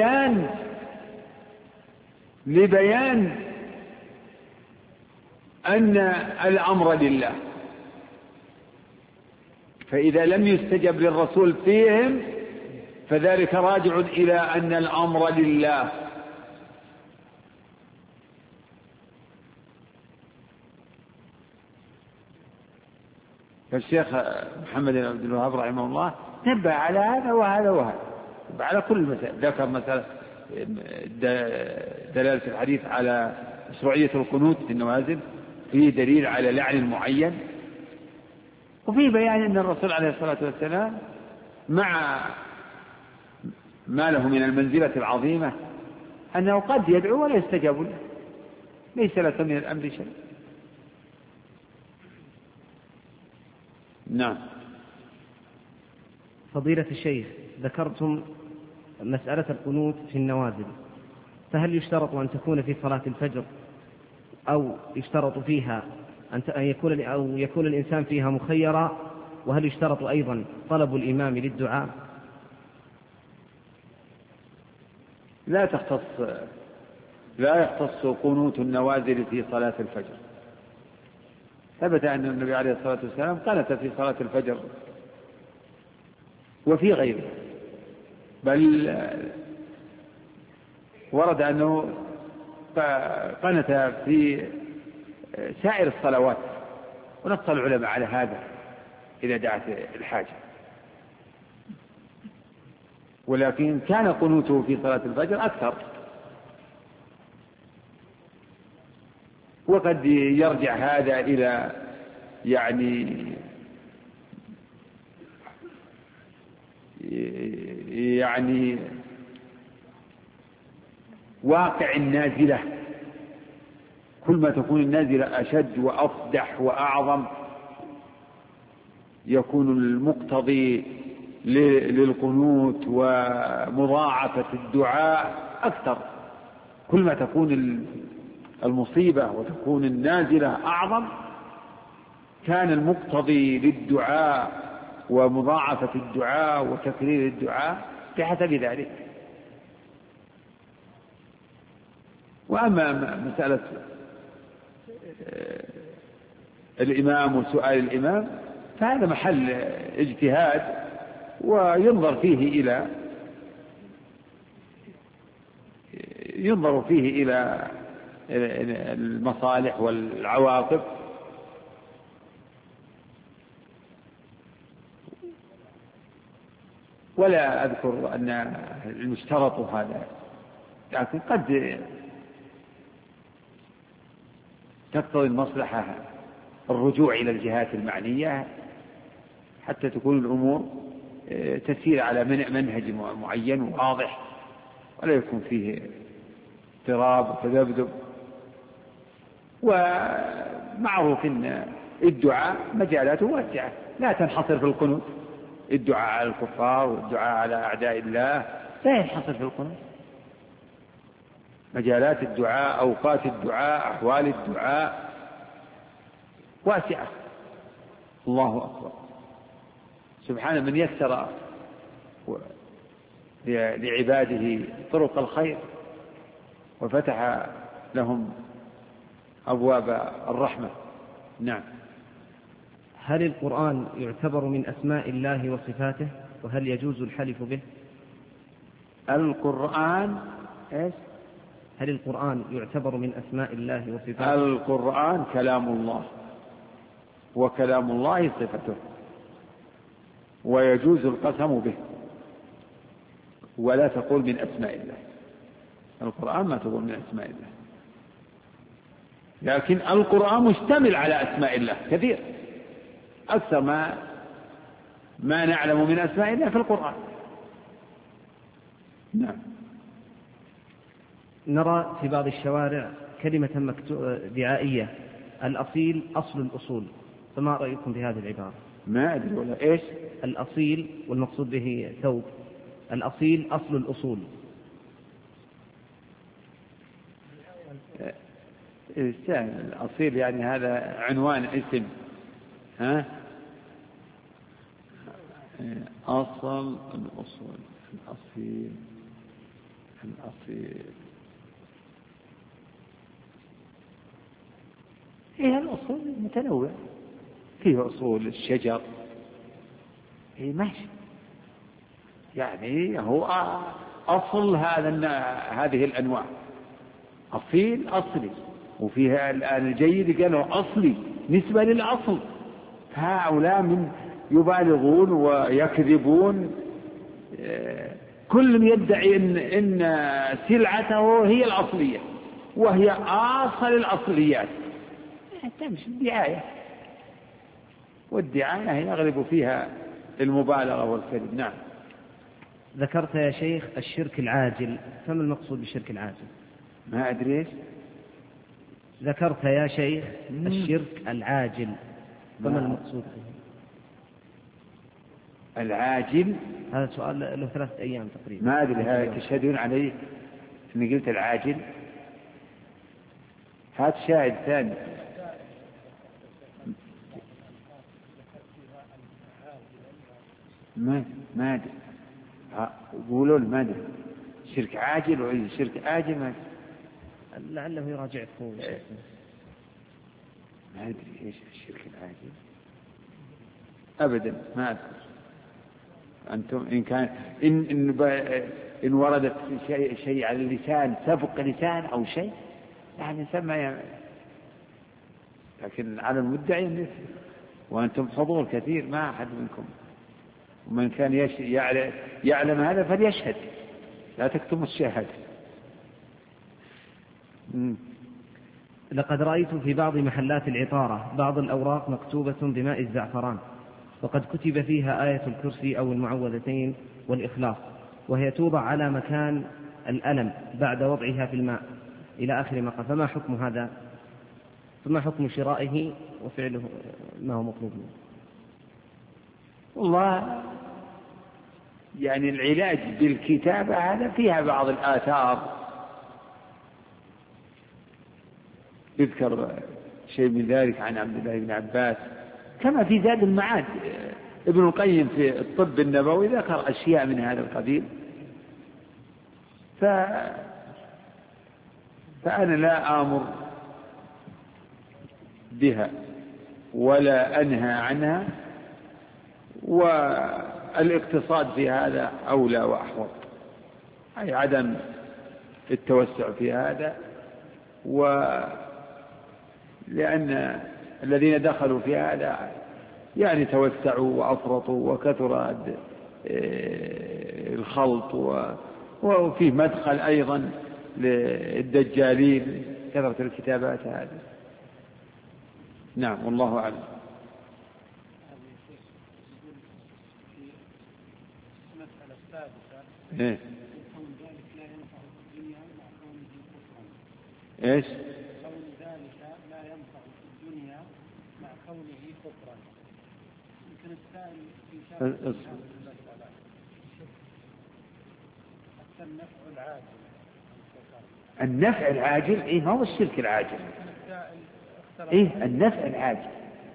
لبيان أن الأمر لله، فإذا لم يستجب للرسول فيهم فذلك راجع إلى أن الأمر لله. فالشيخ محمد بن عبد الوهاب رحمه الله نبه على هذا وهذا على كل مسألة. ذكر مسألة دلالة الحديث على مشروعية القنوت في النوازل، فيه دليل على لعن معين، وفي بيان أن الرسول عليه الصلاة والسلام مع ما له من المنزلة العظيمة أنه قد يدعو ولا يستجاب له، ليس لك من الأمر شيء. نعم. فضيلة الشيخ، ذكرتم مسألة القنوت في النوازل، فهل يشترط أن تكون في صلاة الفجر، أو يشترط فيها أن يكون الإنسان فيها مخيرا، وهل يشترط أيضا طلب الإمام للدعاء؟ لا يختص قنوت النوازل في صلاة الفجر. ثبت أن النبي عليه الصلاة والسلام قنت في صلاة الفجر وفي غيره، بل ورد أنه قنت في سائر الصلوات، ونص العلماء على هذا إذا دعت الحاجة. ولكن كان قنوته في صلاة الفجر أكثر، وقد يرجع هذا إلى يعني واقع النازلة. كل ما تكون النازلة أشد وأفدح وأعظم يكون المقتضي للقنوت ومضاعفة الدعاء أكثر. كل ما تكون المصيبة وتكون النازلة أعظم كان المقتضي للدعاء ومضاعفة الدعاء وتكرير الدعاء بحسب ذلك. وأما مسألة الإمام وسؤال الإمام فهذا محل اجتهاد وينظر فيه إلى المصالح والعواقب. ولا أذكر أن المشترط هذا، لكن قد تقتضي المصلحة الرجوع إلى الجهات المعنية حتى تكون الأمور تسير على منهج معين واضح ولا يكون فيه اضطراب وتذبذب. ومعروف أن الدعاء مجالاته واسعة لا تنحصر في القنوت. الدعاء على الكفار والدعاء على أعداء الله لا ينحصر في القنوت. مجالات الدعاء، أوقات الدعاء، أحوال الدعاء واسعة. الله أكبر. سبحانه من يسر لعباده طرق الخير وفتح لهم أبواب الرحمة. نعم. هل القرآن يعتبر من أسماء الله وصفاته؟ وهل يجوز الحلف به؟ القرآن إيش؟ هل القرآن يعتبر من أسماء الله وصفاته؟ القرآن كلام الله، وكلام الله صفته، ويجوز القسم به، ولا تقول من أسماء الله. القرآن ما تقول من أسماء الله، لكن القرآن مشتمل على أسماء الله كثير، أكثر ما نعلم من أسماء الله في القرآن. نعم. نرى في بعض الشوارع كلمة دعائية: الأصيل أصل الأصول. فما رأيكم بهذه العبارة؟ ما أدري ولا إيش. الأصيل والمقصود به ثوب. الأصيل أصل الأصول. الأصيل يعني هذا عنوان اسم. ها؟ أصل الأصول. الأصيل هي الأصول متنوع، فيه أصول الشجر. ماشي، يعني هو أصل هذه الأنواع. أصيل أصلي، وفيها الآن الجيد قالوا أصلي نسبة للأصل. هؤلاء من يبالغون ويكذبون. كل يدعي إن سلعته هي الأصلية وهي أصل الأصليات. تمشي الدعاية، والدعاية يغلب فيها المبالغة والكذب. نعم. ذكرت يا شيخ الشرك العاجل، فما المقصود بالشرك العاجل؟ ما أدري إيش. ذكرت يا شيخ الشرك العاجل، فما المقصود به؟ العاجل هذا سؤال له 3 أيام تقريبا. ما أدري. هذا تشهدون علي أني قلت العاجل؟ هات شاهد ثاني. ما أدري. قولوا ما أدري. شرك عاجل وشرك آجل ما أدري. لعله يراجعكم. ما أدري إيش الشرك العاجل أبدا، ما أدري. أنتم إن وردت شيء على اللسان سبق لسان أو شيء يعني يسمى، لكن على المدعي وأنتم حضور كثير ما أحد منكم، ومن كان يعلم هذا فليشهد، لا تكتموا الشهادة. لقد رأيت في بعض محلات العطارة بعض الأوراق مكتوبة بماء الزعفران، وقد كتب فيها آية الكرسي أو المعوذتين والإخلاص، وهي توضع على مكان الألم بعد وضعها في الماء إلى آخر ما قال. فما حكم هذا؟ فما حكم شرائه وفعله ما هو مطلوب منه؟ والله يعني العلاج بالكتابة هذا فيها بعض الآثار، يذكر شيء من ذلك عن عبد الله بن عباس، كما في زاد المعاد ابن القيم في الطب النبوي ذكر أشياء من هذا القبيل. فأنا لا آمر بها ولا أنهى عنها، والاقتصاد في هذا أولى وأحوط، أي عدم التوسع في هذا، لأن الذين دخلوا في هذا يعني توسعوا وأفرطوا وكثر الخلط، وفيه مدخل أيضا للدجالين، كثرة الكتابات هذه. نعم والله أعلم. إيه؟ إيش؟ كون ذلك لا ينفع في الدنيا مع كونه كفرا. يمكن السائل في شأن النفع العاجل. النفع العاجل إيه؟ ما هو الشرك العاجل. إيه النفع العاجل؟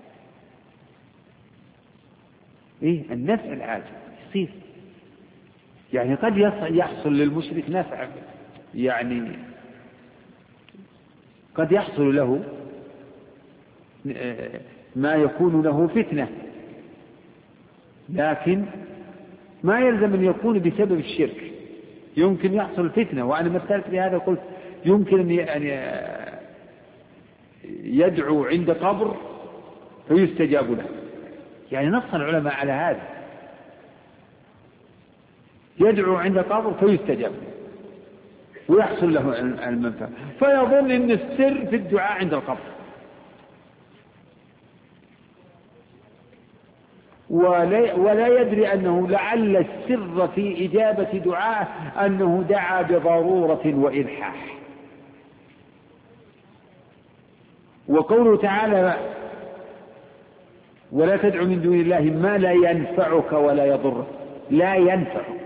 إيه النفع العاجل يصير يعني قد يحصل للمشرك نفع، يعني قد يحصل له ما يكون له فتنة، لكن ما يلزم أن يكون بسبب الشرك. يمكن يحصل فتنة، وأنا مثلت بهذا قلت يمكن أن يدعو عند قبر فيستجاب له، يعني نص العلماء على هذا، يدعو عند قبر فيستجاب له ويحصل له المنفعة، فيظن أن السر في الدعاء عند القبر، ولا يدري أنه لعل السر في إجابة دعاء أنه دعا بضرورة وإلحاح. وقوله تعالى ولا تدع من دون الله ما لا ينفعك ولا يضرك، لا ينفعك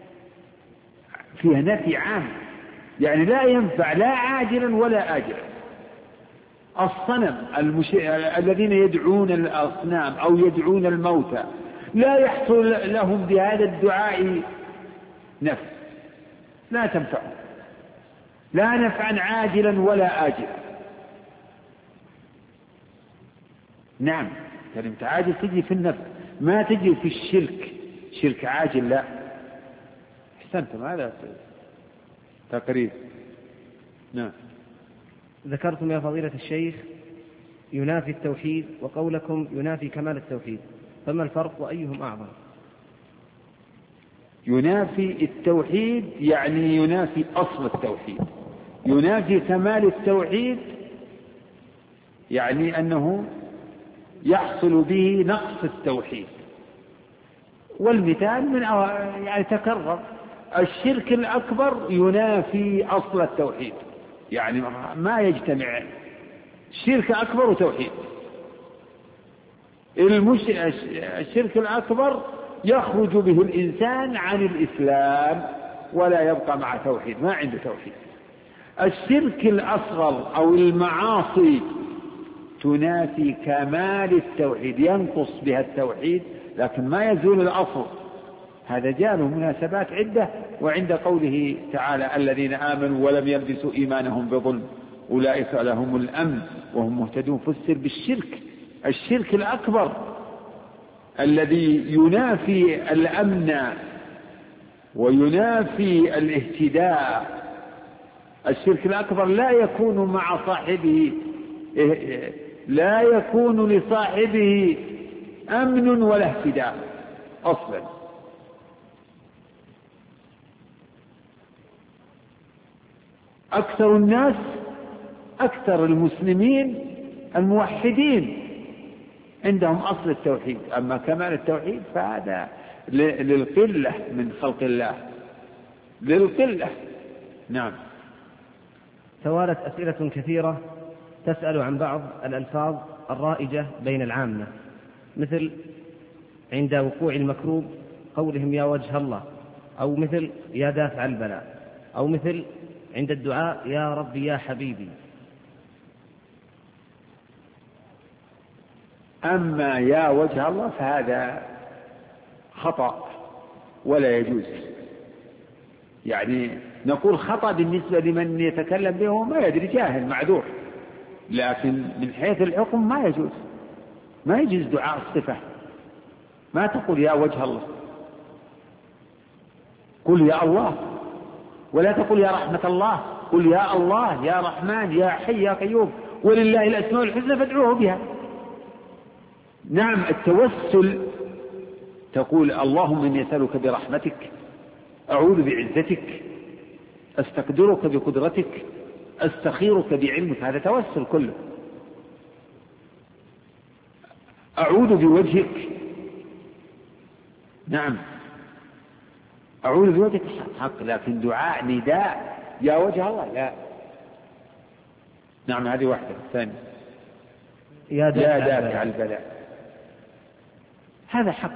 فيها نفي عام، يعني لا ينفع لا عاجلا ولا آجلا. الصنم الذين يدعون الأصنام أو يدعون الموتى لا يحصل لهم بهذا الدعاء نفع، لا تنفع، لا نفعا عاجلا ولا آجلا. نعم كلمة عاجل تجي في النفع، ما تجي في الشرك، شرك عاجل لا. احسنتم، هذا تقرير. نعم. ذكرتم يا فضيلة الشيخ ينافي التوحيد، وقولكم ينافي كمال التوحيد، فما الفرق وأيهم أعظم؟ ينافي التوحيد يعني ينافي أصل التوحيد، ينافي كمال التوحيد يعني أنه يحصل به نقص التوحيد. والمثال من يعني تكرر، الشرك الأكبر ينافي أصل التوحيد، يعني ما يجتمع شرك أكبر وتوحيد. الشرك الأكبر يخرج به الإنسان عن الإسلام ولا يبقى مع توحيد، ما عنده توحيد. الشرك الأصغر أو المعاصي تنافي كمال التوحيد، ينقص بها التوحيد لكن ما يزول الأصل. هذا جاله مناسبات عدة. وعند قوله تعالى الذين آمنوا ولم يلبسوا إيمانهم بظلم أولئك لهم الأمن وهم مهتدون، فسر بالشرك الشرك الأكبر الذي ينافي الأمن وينافي الاهتداء. الشرك الأكبر لا يكون مع صاحبه، لا يكون لصاحبه أمن ولا اهتداء أصلا. أكثر الناس، أكثر المسلمين الموحدين عندهم أصل التوحيد، أما كمال التوحيد فهذا للقلة من خلق الله، للقلة. نعم. توالت أسئلة كثيرة تسأل عن بعض الألفاظ الرائجة بين العامة، مثل عند وقوع المكروب قولهم يا وجه الله، أو مثل يا دافع البلاء، أو مثل عند الدعاء يا ربي يا حبيبي. أما يا وجه الله فهذا خطأ ولا يجوز. يعني نقول خطأ بالنسبة لمن يتكلم به وما يدري، جاهل معذور، لكن من حيث الحكم ما يجوز، ما يجوز دعاء الصفة. ما تقول يا وجه الله، قل يا الله، ولا تقول يا رحمة الله، قل يا الله يا رحمن يا حي يا قيوم ولله الأسماء الحسنى فادعوه بها. نعم التوسل تقول اللهم إني أسألك برحمتك، أعوذ بعزتك، أستقدرك بقدرتك، أستخيرك بعلمك، هذا توسل كله. أعوذ بوجهك، نعم أعوذ بوجهك حق، لكن دعاء نداء يا وجه الله لا. نعم هذه واحدة. الثانية يا دافع البلاء، هذا حق،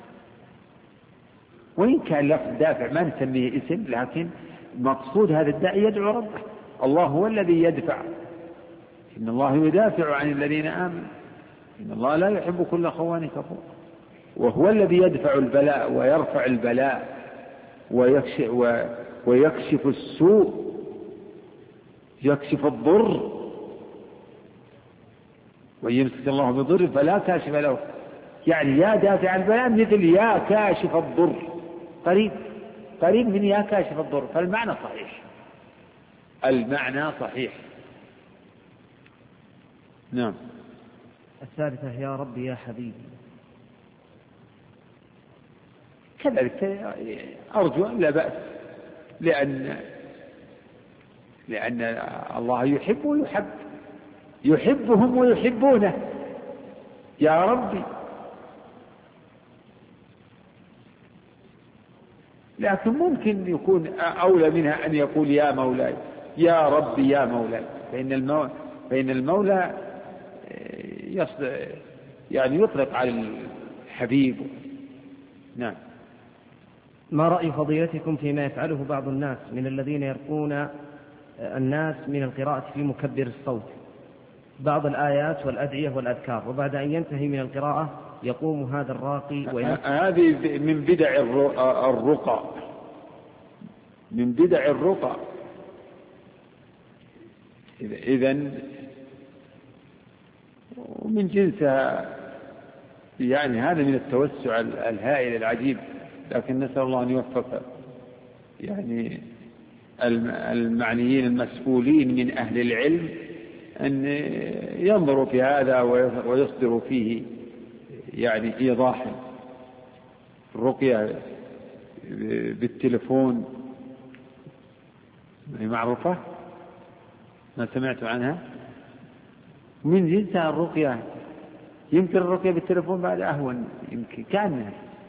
وإن كان لفظ دافع ما نسميه اسم، لكن مقصود هذا الداعي يدعو ربه. الله هو الذي يدفع، إن الله يدافع عن الذين آمنوا، إن الله لا يحب كل خوان كفور، وهو الذي يدفع البلاء ويرفع البلاء ويكشف السوء، يكشف الضر. ويمسك الله بضر فلا كاشف له، يعني يا دافع البلاء مثل يا كاشف الضر، قريب من يا كاشف الضر، فالمعنى صحيح، المعنى صحيح. نعم. الثالثة يا ربي يا حبيبي، كذلك أرجو أن لا بأس، لأن الله يحب ويحب، يحبهم ويحبونه يا ربي. لكن ممكن يكون أولى منها أن يقول يا مولاي يا ربي يا مولاي، فإن المولى يعني يطلق على الحبيب. نعم. ما رأي فضيلتكم فيما يفعله بعض الناس من الذين يرقون الناس من القراءة في مكبر الصوت بعض الآيات والأدعية والأذكار، وبعد أن ينتهي من القراءة يقوم هذا الراقي هذه من بدع الرقى، من بدع الرقى. إذن ومن جنسها، يعني هذا من التوسع الهائل العجيب. لكن نسأل الله أن يوفق يعني المعنيين المسؤولين من أهل العلم أن ينظروا في هذا ويصدروا فيه يعني إيضاحا. الرقية بالتلفون معروفة، ما سمعت عنها؟ من جنسها الرقية، يمكن الرقية بالتلفون بعد أهون، يمكن كانها،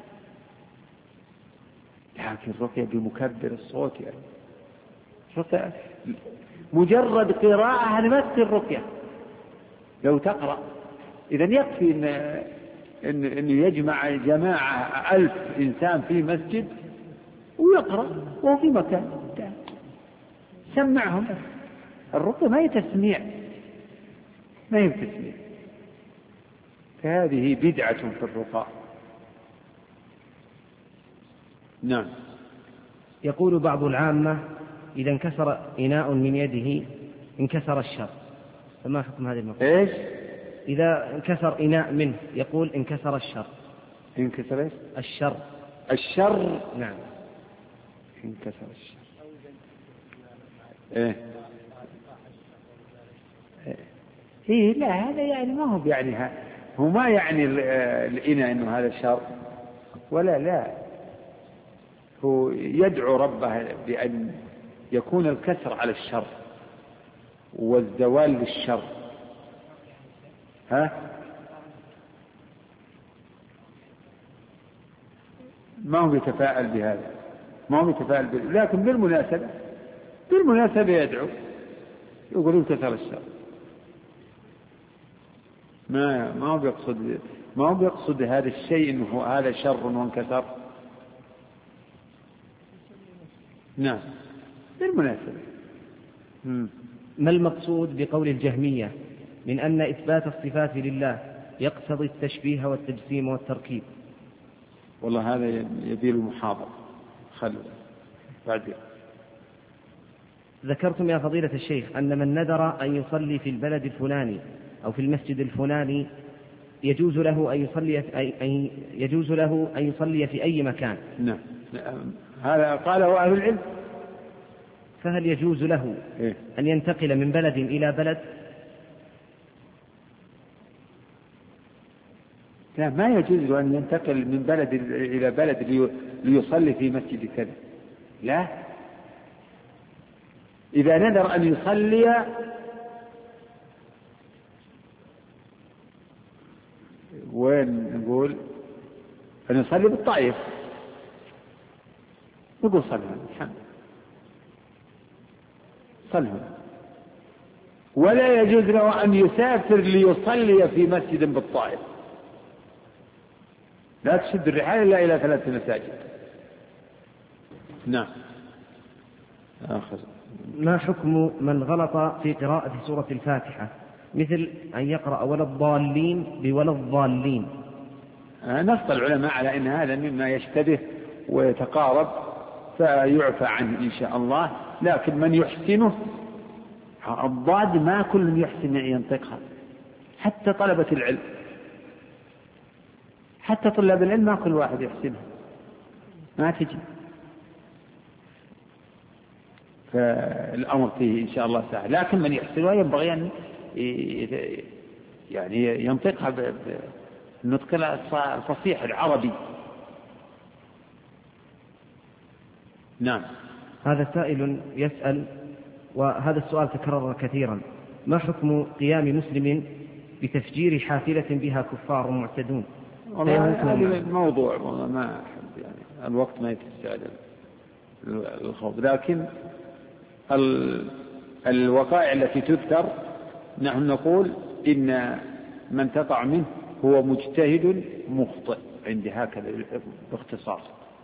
لكن الرقية بمكبر الصوت يعني رقية مجرد قراءة نمثل الرقية لو تقرأ. إذن يكفي إنه يجمع جماعة 1000 إنسان في مسجد ويقرأ وهو في مكان سمعهم. الرقية ما هي تسميع، ما هي تسميع، فهذه بدعة في الرقاء. نعم. يقول بعض العامة إذا انكسر إناء من يده انكسر الشر، فما حكم هذه المقولة؟ إيش؟ إذا انكسر إناء منه يقول انكسر الشر، انكسر ايش؟ الشر. الشر. نعم. انكسر الشر. ايه إيه لا هذا يعني ما هو يعني هو ما يعني الإناء إنه هذا شر ولا لا، هو يدعو ربه بأن يكون الكسر على الشر والزوال للشر. ها ما هو يتفاءل بهذا، ما هو يتفاءل بهذا، لكن بالمناسبة يدعو يقول انكسر الشر. ما هو بيقصد هذا الشيء انه هذا شر وانكسر. نعم بالمناسبة. ما المقصود بقول الجهمية من أن إثبات الصفات لله يقتضي التشبيه والتجسيم والتركيب؟ والله هذا يبيل محاضرة، خلوا بعدين. ذكرتم يا فضيلة الشيخ أن من نذر أن يصلي في البلد الفلاني أو في المسجد الفلاني يجوز له أن يصلي في أي مكان. نعم هذا قاله أهل العلم. فهل يجوز له أن ينتقل من بلد إلى بلد؟ لا ما يجوز له أن ينتقل من بلد إلى بلد ليصلي في مسجد كذا، لا. إذا نذر أن يصلي وين نقول أن يصلي بالطائف، نقول صلي هنا، ولا يجوز له أن يسافر ليصلي في مسجد بالطائف. لا تشد الرحال إلا إلى 3 مساجد. نعم. آخر. ما حكم من غلط في قراءة سورة الفاتحة مثل أن يقرأ ولا الضالين بولا الضالين؟ نص العلماء على أن هذا مما يشتبه ويتقارب فيعفى عنه إن شاء الله، لكن من يحسنه الضاد ما كل يحسن ينطقها، حتى طلبة العلم، حتى طلاب العلم ما كل واحد يحسنها، ما تجي. فالأمر فيه إن شاء الله سهل، لكن من يحسنها ينبغي أن يعني ينطقها بالنطق الفصيح العربي. نعم. هذا سائل يسأل، وهذا السؤال تكرر كثيرا: ما حكم قيام مسلم بتفجير حافلة بها كفار معتدون؟ هذا الموضوع والله ما أحب يعني الوقت ما يتسع الخوض، لكن الوقائع التي تذكر نحن نقول إن من تقع منه هو مجتهد مخطئ عند هكذا باختصار،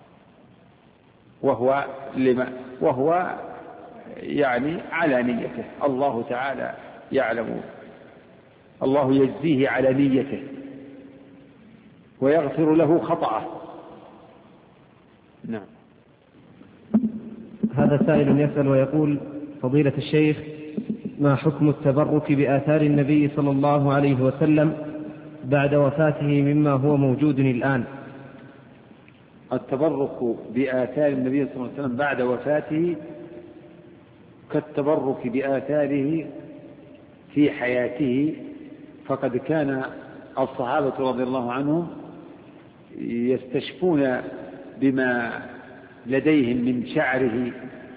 وهو يعني على نيته، الله تعالى يعلم، الله يجزيه على نيته ويغفر له خطأه. نعم. هذا سائل يسأل ويقول: فضيلة الشيخ، ما حكم التبرك بآثار النبي صلى الله عليه وسلم بعد وفاته مما هو موجود الآن؟ التبرك بآثار النبي صلى الله عليه وسلم بعد وفاته كالتبرك بآثاره في حياته، فقد كان الصحابة رضي الله عنهم يستشفون بما لديهم من شعره،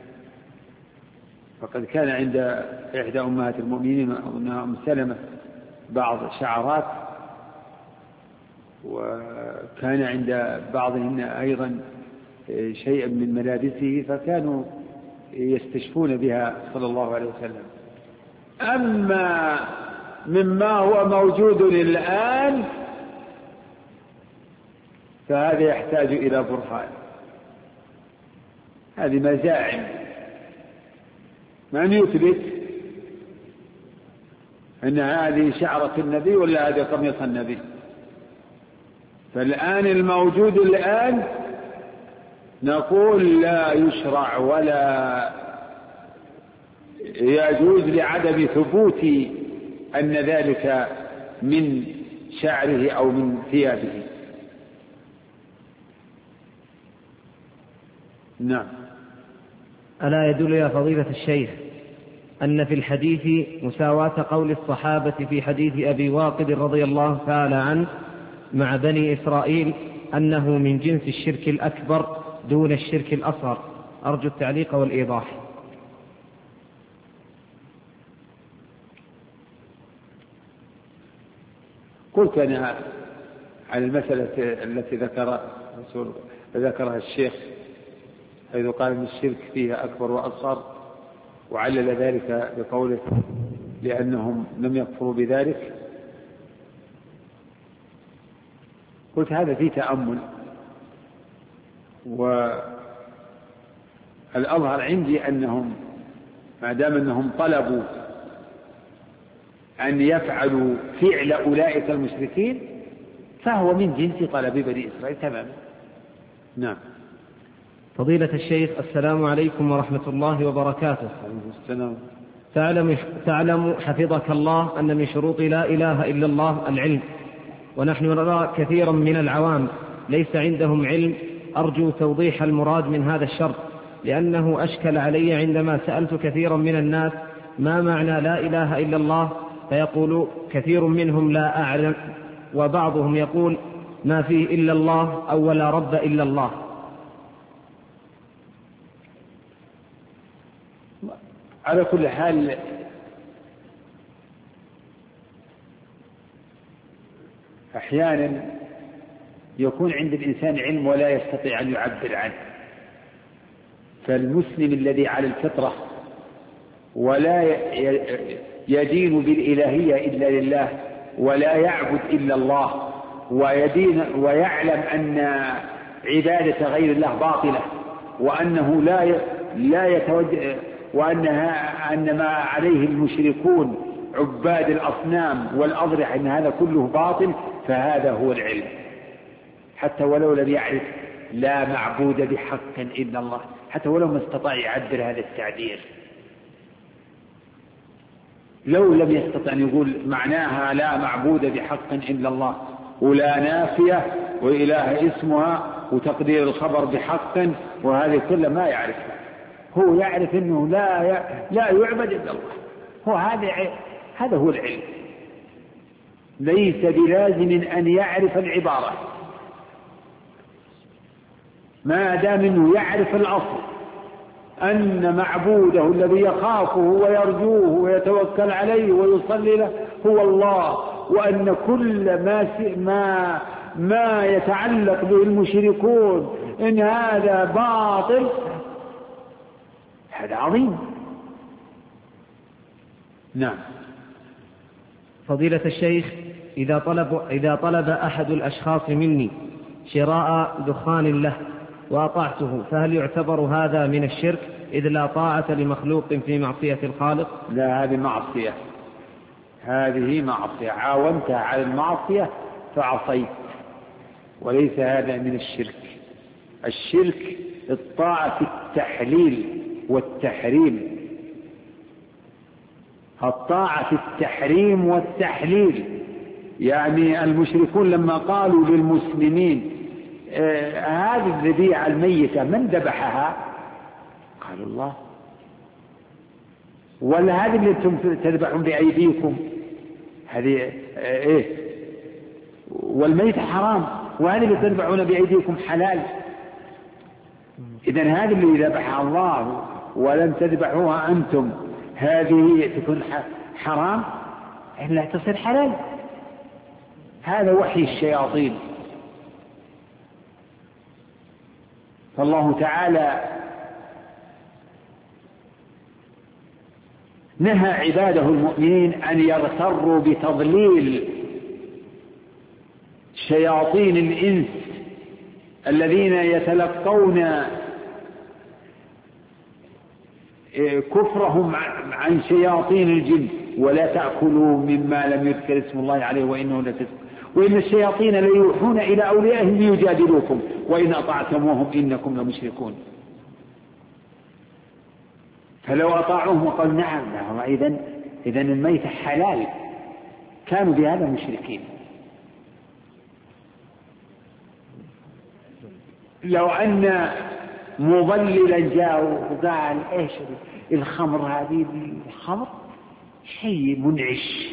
فقد كان عند إحدى أمهات المؤمنين أم سلمة بعض شعرات، وكان عند بعضهن أيضا شيئا من ملابسه، فكانوا يستشفون بها صلى الله عليه وسلم. أما مما هو موجود الآن فهذا يحتاج إلى برهان، هذه مزاعم، من يثبت أن هذه شعرة النبي ولا هذه قميص النبي؟ فالآن الموجود الآن نقول لا يشرع ولا يجوز لعدم ثبوت أن ذلك من شعره أو من ثيابه. نعم. ألا يدل يا فضيلة الشيخ أن في الحديث مساواة قول الصحابة في حديث أبي واقد رضي الله تعالى عنه مع بني إسرائيل أنه من جنس الشرك الأكبر دون الشرك الأصغر؟ أرجو التعليق والإيضاح. قلت أنا على المسألة التي ذكرها الشيخ حيث قال أن الشرك فيها أكبر وأصغر، وعلل ذلك بقوله لأنهم لم يكفروا بذلك. قلت هذا فيه تأمل، والأظهر عندي أنهم ما دام أنهم طلبوا أن يفعلوا فعل أولئك المشركين فهو من جنس طلب بني إسرائيل تماما. نعم. فضيلة الشيخ السلام عليكم ورحمة الله وبركاته. السلام. تعلم حفظك الله أن من شروط لا إله إلا الله العلم، ونحن نرى كثيرا من العوام ليس عندهم علم. أرجو توضيح المراد من هذا الشرط، لأنه أشكل علي عندما سألت كثيرا من الناس ما معنى لا إله إلا الله، فيقول كثير منهم لا أعلم، وبعضهم يقول ما فيه إلا الله أو ولا رب إلا الله. على كل حال أحيانا يكون عند الإنسان علم ولا يستطيع أن يعبر عنه، فالمسلم الذي على الفطرة ولا يدين بالإلهية إلا لله ولا يعبد إلا الله ويعلم أن عبادة غير الله باطلة، وأنه لا يتوجه، وأن ما عليه المشركون عباد الأصنام والأضرحة أن هذا كله باطل، فهذا هو العلم، حتى ولو لم يعرف لا معبود بحق إلا الله، حتى ولو ما استطاع يعبر هذا التعبير، لو لم يستطع أن يقول معناها لا معبود بحق إلا الله ولا نافية وإله اسمها وتقدير الخبر بحق، وهذه كلها ما يعرفها، هو يعرف أنه لا يعبد إلا الله، هذا هو العلم. ليس بلازم أن يعرف العبارة ما دام أنه يعرف الأصل أن معبوده الذي يخافه ويرجوه ويتوكل عليه ويصلي له هو الله، وأن كل ما يتعلق به المشركون إن هذا باطل، هذا عظيم. نعم. فضيلة الشيخ إذا طلب أحد الأشخاص مني شراء دخان له وأطعته، فهل يعتبر هذا من الشرك إذ لا طاعة لمخلوق في معصية الخالق؟ لا، هذه معصية، عاونتها على المعصية فعصيت، وليس هذا من الشرك. الشرك الطاعة في التحليل والتحريم، الطاعة في التحريم والتحليل، يعني المشركون لما قالوا للمسلمين هذه الذبيحة الميتة من ذبحها؟ قالوا الله. ولا هذه اللي انتم تذبحون بأيديكم هذه ايه؟ والميت حرام، وهذه اللي تذبحون بأيديكم حلال. إذن هذه اللي ذبحها الله ولم تذبحوها أنتم هذه تكون حرام إلا تصير حلال. هذا وحي الشياطين. فالله تعالى نهى عباده المؤمنين أن يغتروا بتضليل شياطين الإنس الذين يتلقون كفرهم عن شياطين الجن. ولا تأكلوا مما لم يذكر اسم الله عليه وإنه لفسق وإن الشياطين ليوحون إلى أوليائهم ليجادلوكم وإن أطعتموهم إنكم لمشركون. فلو أطاعوهم وقالوا نعم إذن الميت حلال كانوا بهذا مشركين. لو أن مضللا جاء وقال إيش الخمر هذه؟ الخمر شيء منعش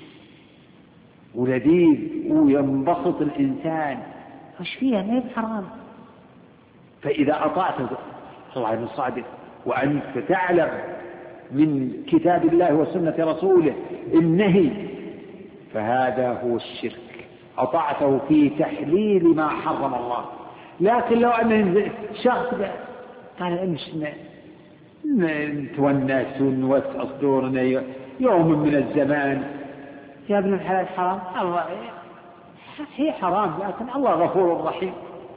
ولذيذ وينبسط الإنسان، وش فيها؟ ما هي حرام. فإذا أطعت الله المصادق وأنت تعلم من كتاب الله وسنة رسوله النهي، فهذا هو الشرك، أطعته في تحليل ما حرم الله. لكن لو أن شخص قال امش نتونس ونوسع صدورنا يوم من الزمان، يا ابن الحلال حرام، الله هي حرام لكن الله غفور رحيم.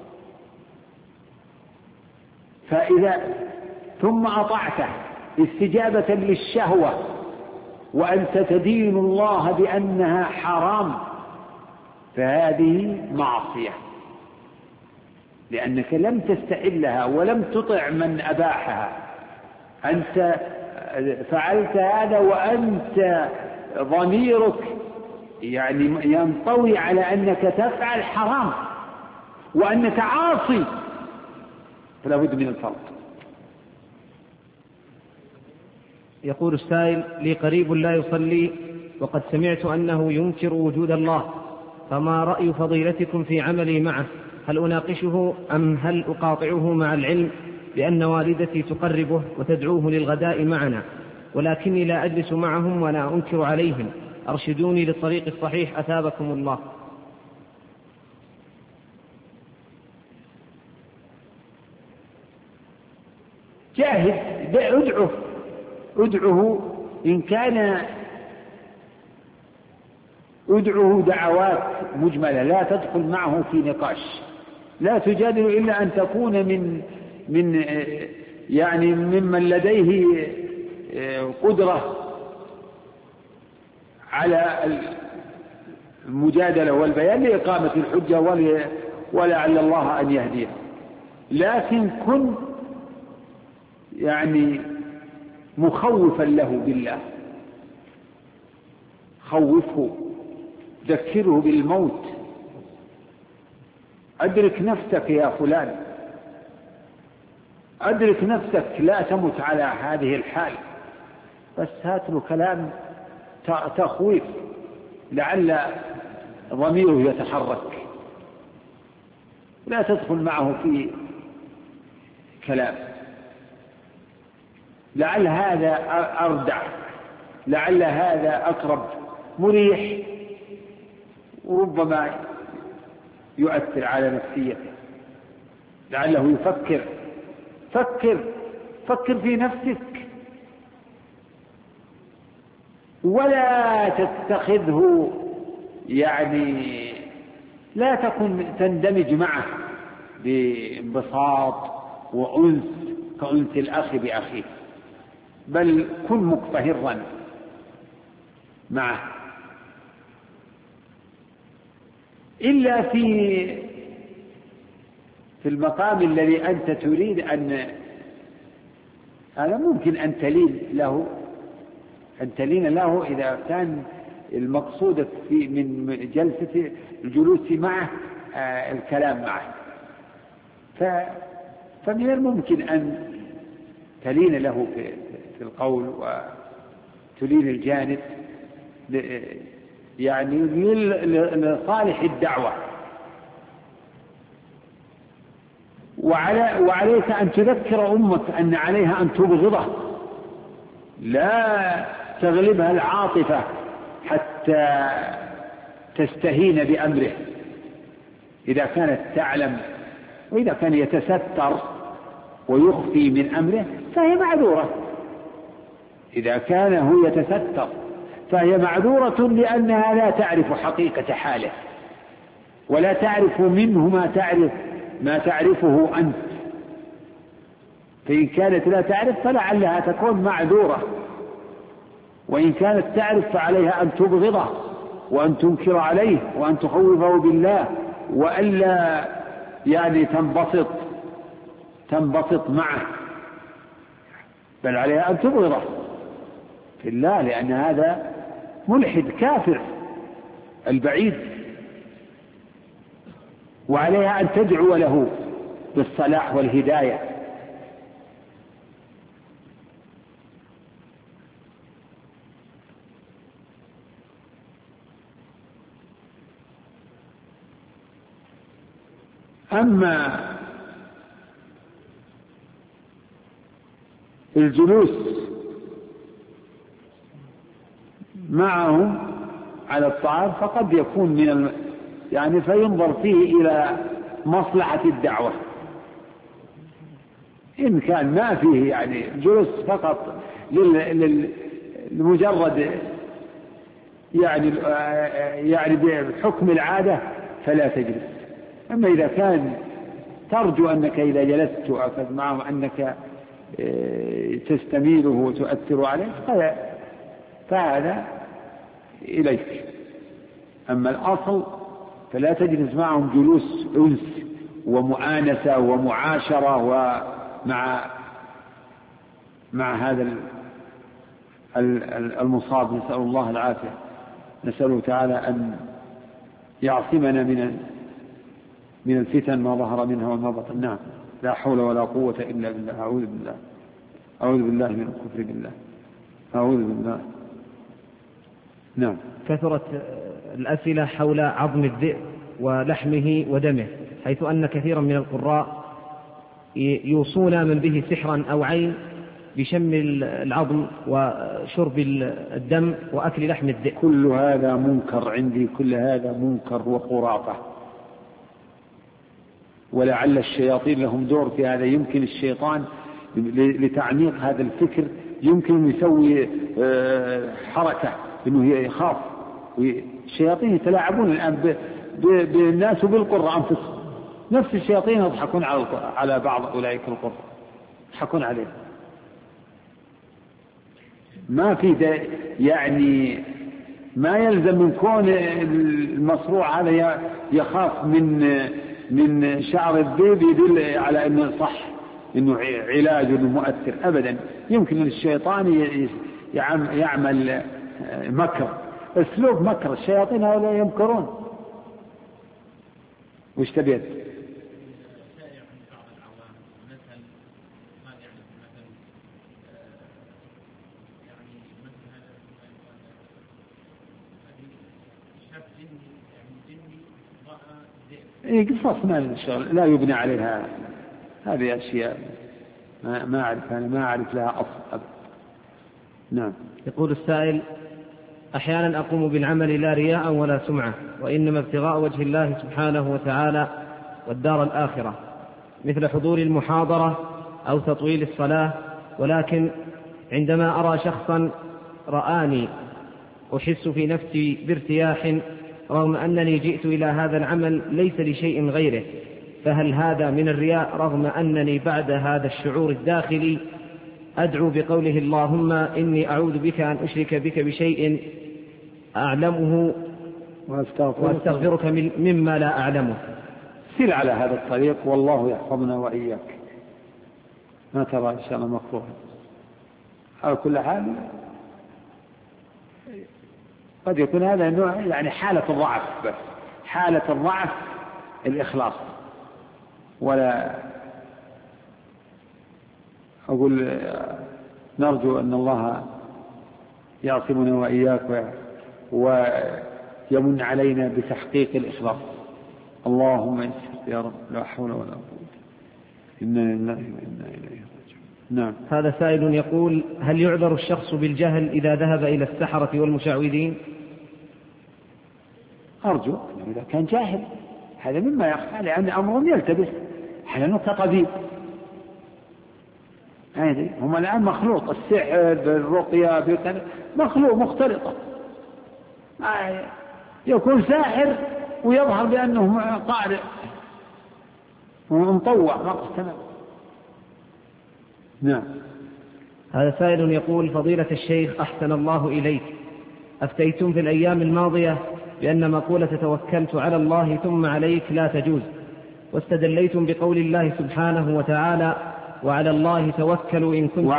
فإذا ثم أطعته استجابة للشهوة وأنت تدين الله بأنها حرام، فهذه معصية، لأنك لم تستحلها ولم تطع من أباحها. أنت فعلت هذا وأنت ضميرك يعني ينطوي على أنك تفعل حرام وأنك عاصي، فلا بد من الفرق. يقول السائل: لي قريب لا يصلي وقد سمعت أنه ينكر وجود الله، فما رأي فضيلتكم في عملي معه؟ هل أناقشه أم هل أقاطعه مع العلم بأن والدتي تقربه وتدعوه للغداء معنا، ولكني لا أجلس معهم ولا أنكر عليهم؟ أرشدوني للطريق الصحيح أثابكم الله. جاهد، ادعه إن كان ادعه دعوات مجملة، لا تدخل معه في نقاش، لا تجادل إلا أن تكون من يعني ممن لديه قدرة على المجادلة والبيان لإقامة الحجة ولعل الله أن يهديه. لكن كن يعني مخوفا له بالله، خوفه، ذكره بالموت، أدرك نفسك يا فلان، أدرك نفسك لا تمت على هذه الحال، بس هات له كلام تخويف لعل ضميره يتحرك، لا تدخل معه في كلام، لعل هذا أردع، لعل هذا أقرب مريح، وربما يؤثر على نفسيته، لعله يفكر. فكر في نفسك، ولا تتخذه يعني لا تكن تندمج معه بانبساط وأنس كأنس الأخ بأخيه، بل كن مقتهرا معه، إلا في المقام الذي أنت تريد أن هذا ممكن أن تلين له إذا كان المقصود من جلسة الجلوس معه الكلام معه، فمن الممكن أن تلين له في القول وتلين الجانب يعني لصالح الدعوة. وعليك أن تذكر أمك أن عليها أن تبغضه، لا تغلبها العاطفة حتى تستهين بأمره. إذا كانت تعلم، وإذا كان يتستر ويخفي من أمره فهي معذورة. إذا كان هو يتستر فهي معذورة، لأنها لا تعرف حقيقة حاله، ولا تعرف منه ما تعرفه أنت. فإن كانت لا تعرف فلعلها تكون معذورة، وإن كانت تعرف فعليها أن تبغضه وأن تنكر عليه وأن تخوفه بالله، وألا يعني تنبسط معه، بل عليها أن تبغضه في الله، لأن هذا ملحد كافر البعيد. وعليها أن تدعو له بالصلاح والهداية أما الجلوس معهم على الطعام فقد يكون يعني فينظر فيه إلى مصلحة الدعوة، إن كان ما فيه يعني جلوس فقط لمجرد يعني بحكم العادة فلا تجلس. أما إذا كان ترجو أنك إذا جلست وأخذ معهم أنك تستميله وتؤثر عليه فهذا إليك. أما الأصل فلا تجلس معهم جلوس أنس ومؤانسة ومعاشرة مع هذا المصاب. نسأل الله العافية، نسأله تعالى أن يعصمنا من الفتن ما ظهر منها وما بطن. نعم، لا حول ولا قوة إلا بالله. أعوذ بالله من الكفر بالله، أعوذ بالله. نعم. كثرت الأسئلة حول عظم الذئب ولحمه ودمه، حيث أن كثيرا من القراء يوصون من به سحرا أو عين بشم العظم وشرب الدم وأكل لحم الذئب. كل هذا منكر عندي، كل هذا منكر وخرافة، ولعل الشياطين لهم دور في هذا. يمكن الشيطان لتعميق هذا الفكر يمكن يسوي حركة إنه يخاف. الشياطين يتلاعبون الآن بالناس وبالقراء أنفسهم. نفس الشياطين يضحكون على بعض أولئك القراء، يضحكون عليه. ما في يعني ما يلزم من كون المصروع هذا يخاف من شعر الذئب يدل على أنه صح، إنه علاج إنه مؤثر أبدا. يمكن الشيطان يعمل مكر، أسلوب مكر. الشياطين هؤلاء يمكرون. وش تبيت؟ قصص لا يبنى عليها، هذه أشياء ما أعرف، أنا ما أعرف لها أصل. نعم. يقول السائل: أحيانا أقوم بالعمل لا رياء ولا سمعة، وإنما ابتغاء وجه الله سبحانه وتعالى والدار الآخرة، مثل حضور المحاضرة أو تطويل الصلاة، ولكن عندما أرى شخصا رآني أحس في نفسي بارتياح رغم أنني جئت إلى هذا العمل ليس لشيء غيره، فهل هذا من الرياء رغم أنني بعد هذا الشعور الداخلي أدعو بقوله اللهم إني أعوذ بك أن أشرك بك بشيء أعلمه وأستغفرك مما لا أعلمه؟ سل على هذا الطريق والله يحفظنا وإياك. ما ترى إن شاء الله مكروه. على كل حال قد يكون هذا نوع يعني حالة الضعف، بس حالة الضعف الإخلاص. ولا أقول نرجو أن الله يعصمنا وإياك ويمن علينا بتحقيق الإخلاص. اللهم يسر يا رب، لا حول ولا قوة إنا لله وإنا إليه راجعون. نعم. هذا سائل يقول: هل يعذر الشخص بالجهل إذا ذهب إلى السحرة والمشعوذين؟ أرجو إذا كان جاهل هذا مما يخفى، لأن أمرهم يلتبس حالا كطبيب. هم الآن مخلوط، السحر بالرقية مخلوط مختلطة. يكون ساحر ويظهر بأنه قارئ ومطوع نقص تمام. نعم. هذا سائل يقول: فضيلة الشيخ أحسن الله إليك، أفتيتم في الأيام الماضية بأن مقولة توكلت على الله ثم عليك لا تجوز، واستدليتم بقول الله سبحانه وتعالى وعلى الله توكلوا إن كنتم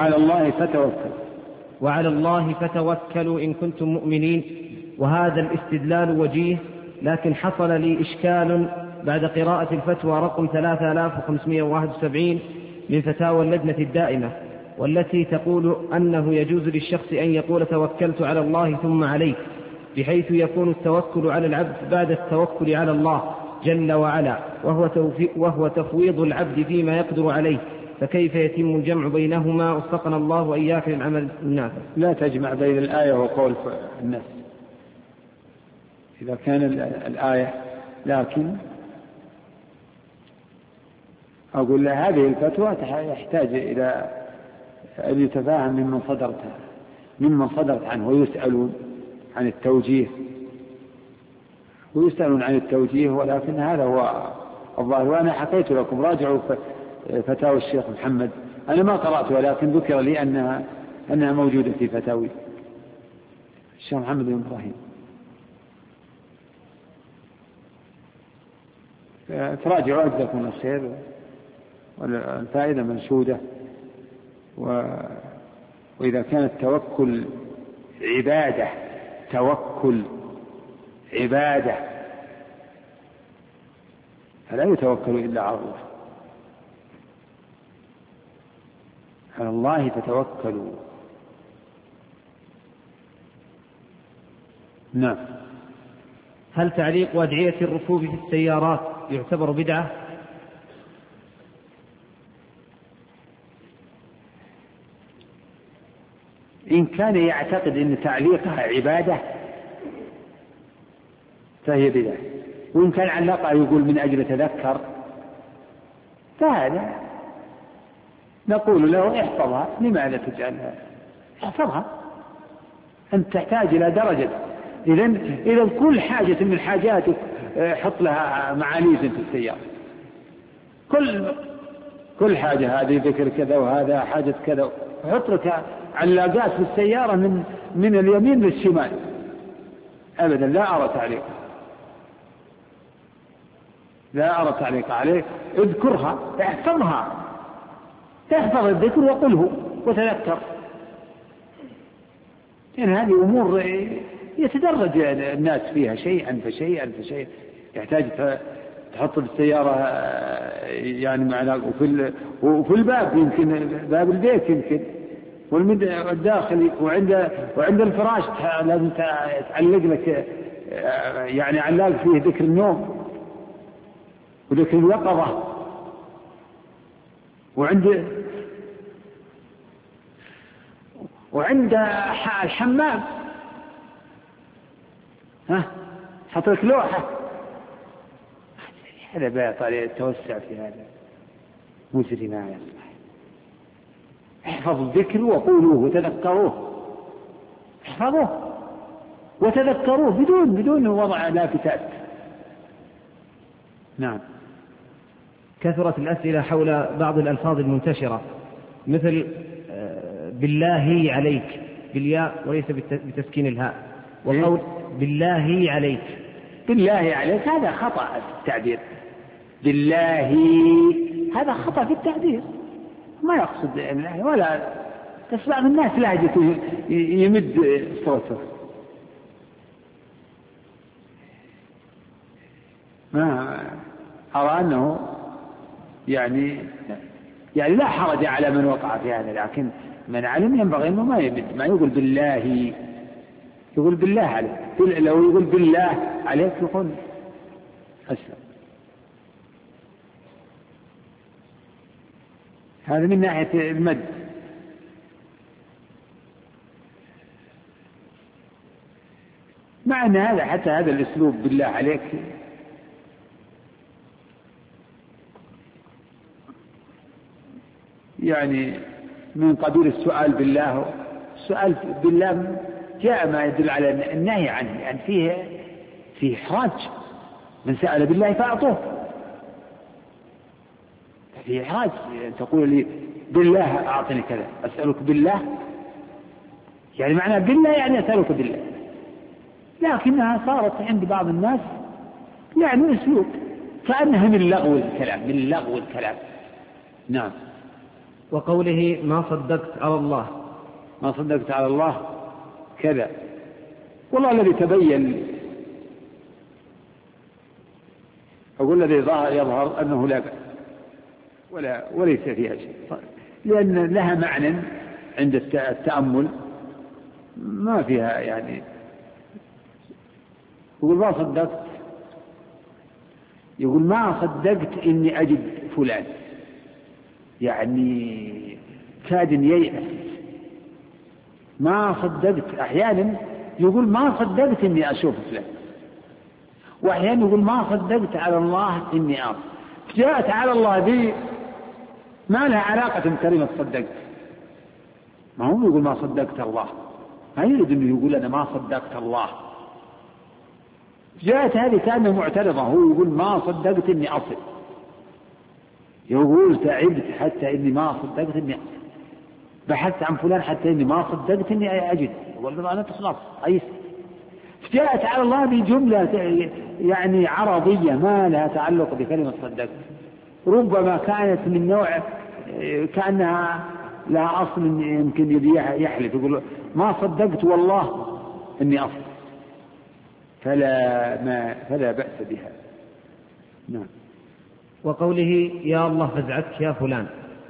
وعلى الله فتوكلوا إن كنتم مؤمنين، وهذا الاستدلال وجيه، لكن حصل لي إشكال بعد قراءة الفتوى رقم 3571 من فتاوى اللجنة الدائمة، والتي تقول أنه يجوز للشخص أن يقول توكلت على الله ثم عليك، بحيث يكون التوكل على العبد بعد التوكل على الله، جل وعلا، وهو تفويض العبد فيما يقدر عليه، فكيف يتم الجمع بينهما؟ وفقنا الله وإياك للعمل النافع. لا تجمع بين الآية وقول الناس إذا كان الآية، لكن أقول له هذه الفتوى يحتاج إلى أن يتفاهم ممن صدرت عنه، ويسألون عن التوجيه، ولكن هذا هو الظاهر. وأنا حكيت لكم راجعوا فتاوى الشيخ محمد، أنا ما قرأتها لكن ذكر لي أنها موجودة في فتاوي الشيخ محمد بن إبراهيم. تراجعوا أجزاكم الخير، والفائدة منشودة. وإذا كان التوكل عبادة فلا يتوكل إلا على الله، على الله فتوكلوا. نعم. هل تعليق أدعية الركوب في السيارات يعتبر بدعة؟ إن كان يعتقد أن تعليقها عبادة فهي بدعة، وإن كان علقها يقول من أجل تذكر فهذا نقول له احفظها. لماذا تجعلها؟ احفظها، أنت تحتاج إلى درجة. إذا كل حاجة من حاجاتك حط لها معاليز في السيارة، كل حاجة هذه ذكر كذا وهذا حاجة كذا، حط لك علاقات في السيارة من اليمين للشمال. أبدا لا أرى تعليق عليه. اذكرها، احفظ الذكر وقله وتذكر. يعني هذه أمور يتدرج الناس فيها شيئا فشيئا. يحتاج تحط السيارة يعني معنا، وفي الباب يمكن باب البيت يمكن، والداخل وعند الفراش لازم تعلق لك يعني علاق فيه ذكر النوم وذكر اليقظة، وعند الحمام حط لك لوحة. هذا بقى التوسع في هذا مجري ما يصلح. احفظوا الذكر وقولوه وتذكروه، احفظوه وتذكروه بدون وضع لافتات. نعم. كثرت الأسئلة حول بعض الألفاظ المنتشرة، مثل بالله عليك بالياء وليس بتسكين الهاء، وقول بالله عليك هذا خطأ في التعبير. بالله هذا خطأ في التعبير، ما يقصد الله، ولا تسمع من الناس لهجة يمد صوته. ما أرى أنه يعني لا حرج على من وقع في هذا، لكن من علم ينبغي أنه ما يمد، ما يقول بالله، يقول بالله عليك. لو يقول بالله عليك يقول أسلم. هذا من ناحية المد. مع أن حتى هذا الأسلوب بالله عليك يعني من قبيل السؤال بالله. السؤال بالله جاء ما يدل على النهي عنه، يعني فيه إحراج. من سأل بالله فأعطوه، فيه إحراج. تقول لي بالله أعطني كذا، أسألك بالله، يعني معنى بالله يعني أسألك بالله. لكنها صارت عند بعض الناس يعني أسلوب كأنها من لغو الكلام. نعم. وقوله ما صدقت على الله كذا، والله الذي تبين، أقول الذي يظهر أنه لا بأس وليس فيها شيء، لأن لها معنى عند التأمل ما فيها. يعني يقول ما صدقت يقول ما صدقت إني أجد فلان، يعني كاد ييأس، ما صدقت. أحيانا يقول ما صدقت إني أشوف فلان، وأحيانا يقول ما صدقت على الله إني أرى. جاءت على الله ذي ما لها علاقة بكلمة صدقت، ما هو يقول ما صدقت الله، ما يريد أنه يقول أنا ما صدقت الله. جاءت هذه كأنه معترضة، هو يقول ما صدقت إني أصل، يقول تعبت حتى إني ما صدقت إني أصل، بحثت عن فلان حتى إني ما صدقت إني أجد، والله أنا تخلص أيس. جاءت على الله بجملة يعني عرضية ما لها تعلق بكلمة صدقت، ربما كانت من نوع كأنها لها أصل، يمكن يحلف يقول ما صدقت والله إني أصل، فلا بأس بها. نعم. وقوله يا الله فزعتك يا فلان،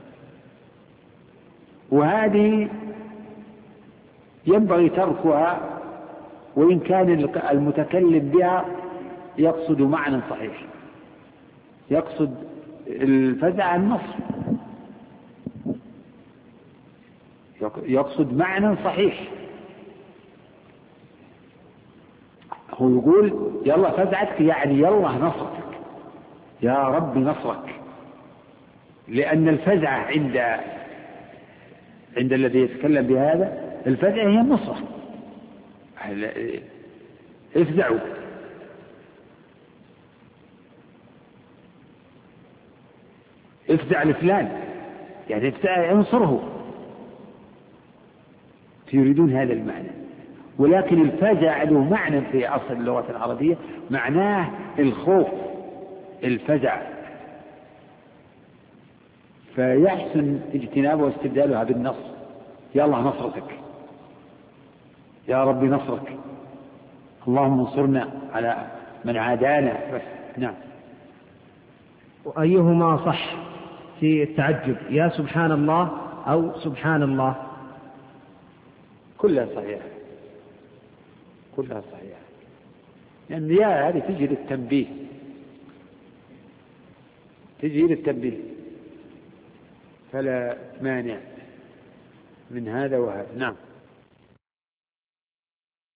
وهذه ينبغي تركها، وإن كان المتكلم بها يقصد معنى صحيح، يقصد الفزع النصر، يقصد معنى صحيح. هو يقول يلا فزعتك يعني يلا نصرتك يا رب نصرك، لأن الفزعة عند الذي يتكلم بهذا الفزعة هي النصرة. افزعوا، افزع لفلان يعني انصره، يريدون هذا المعنى. ولكن الفزع له معنى في أصل اللغة العربية، معناه الخوف، الفزع، فيحسن اجتنابه واستبدالها بالنصر، يا الله نصرتك يا رب نصرك، اللهم انصرنا على من عادانا بس. نعم. وأيهما صح في التعجب، يا سبحان الله أو سبحان الله؟ كلها صحيحة، كلها صحيحة، لأن يا هذه تجي للتنبيه، تجي للتنبيه، فلا مانع من هذا وهذا. نعم.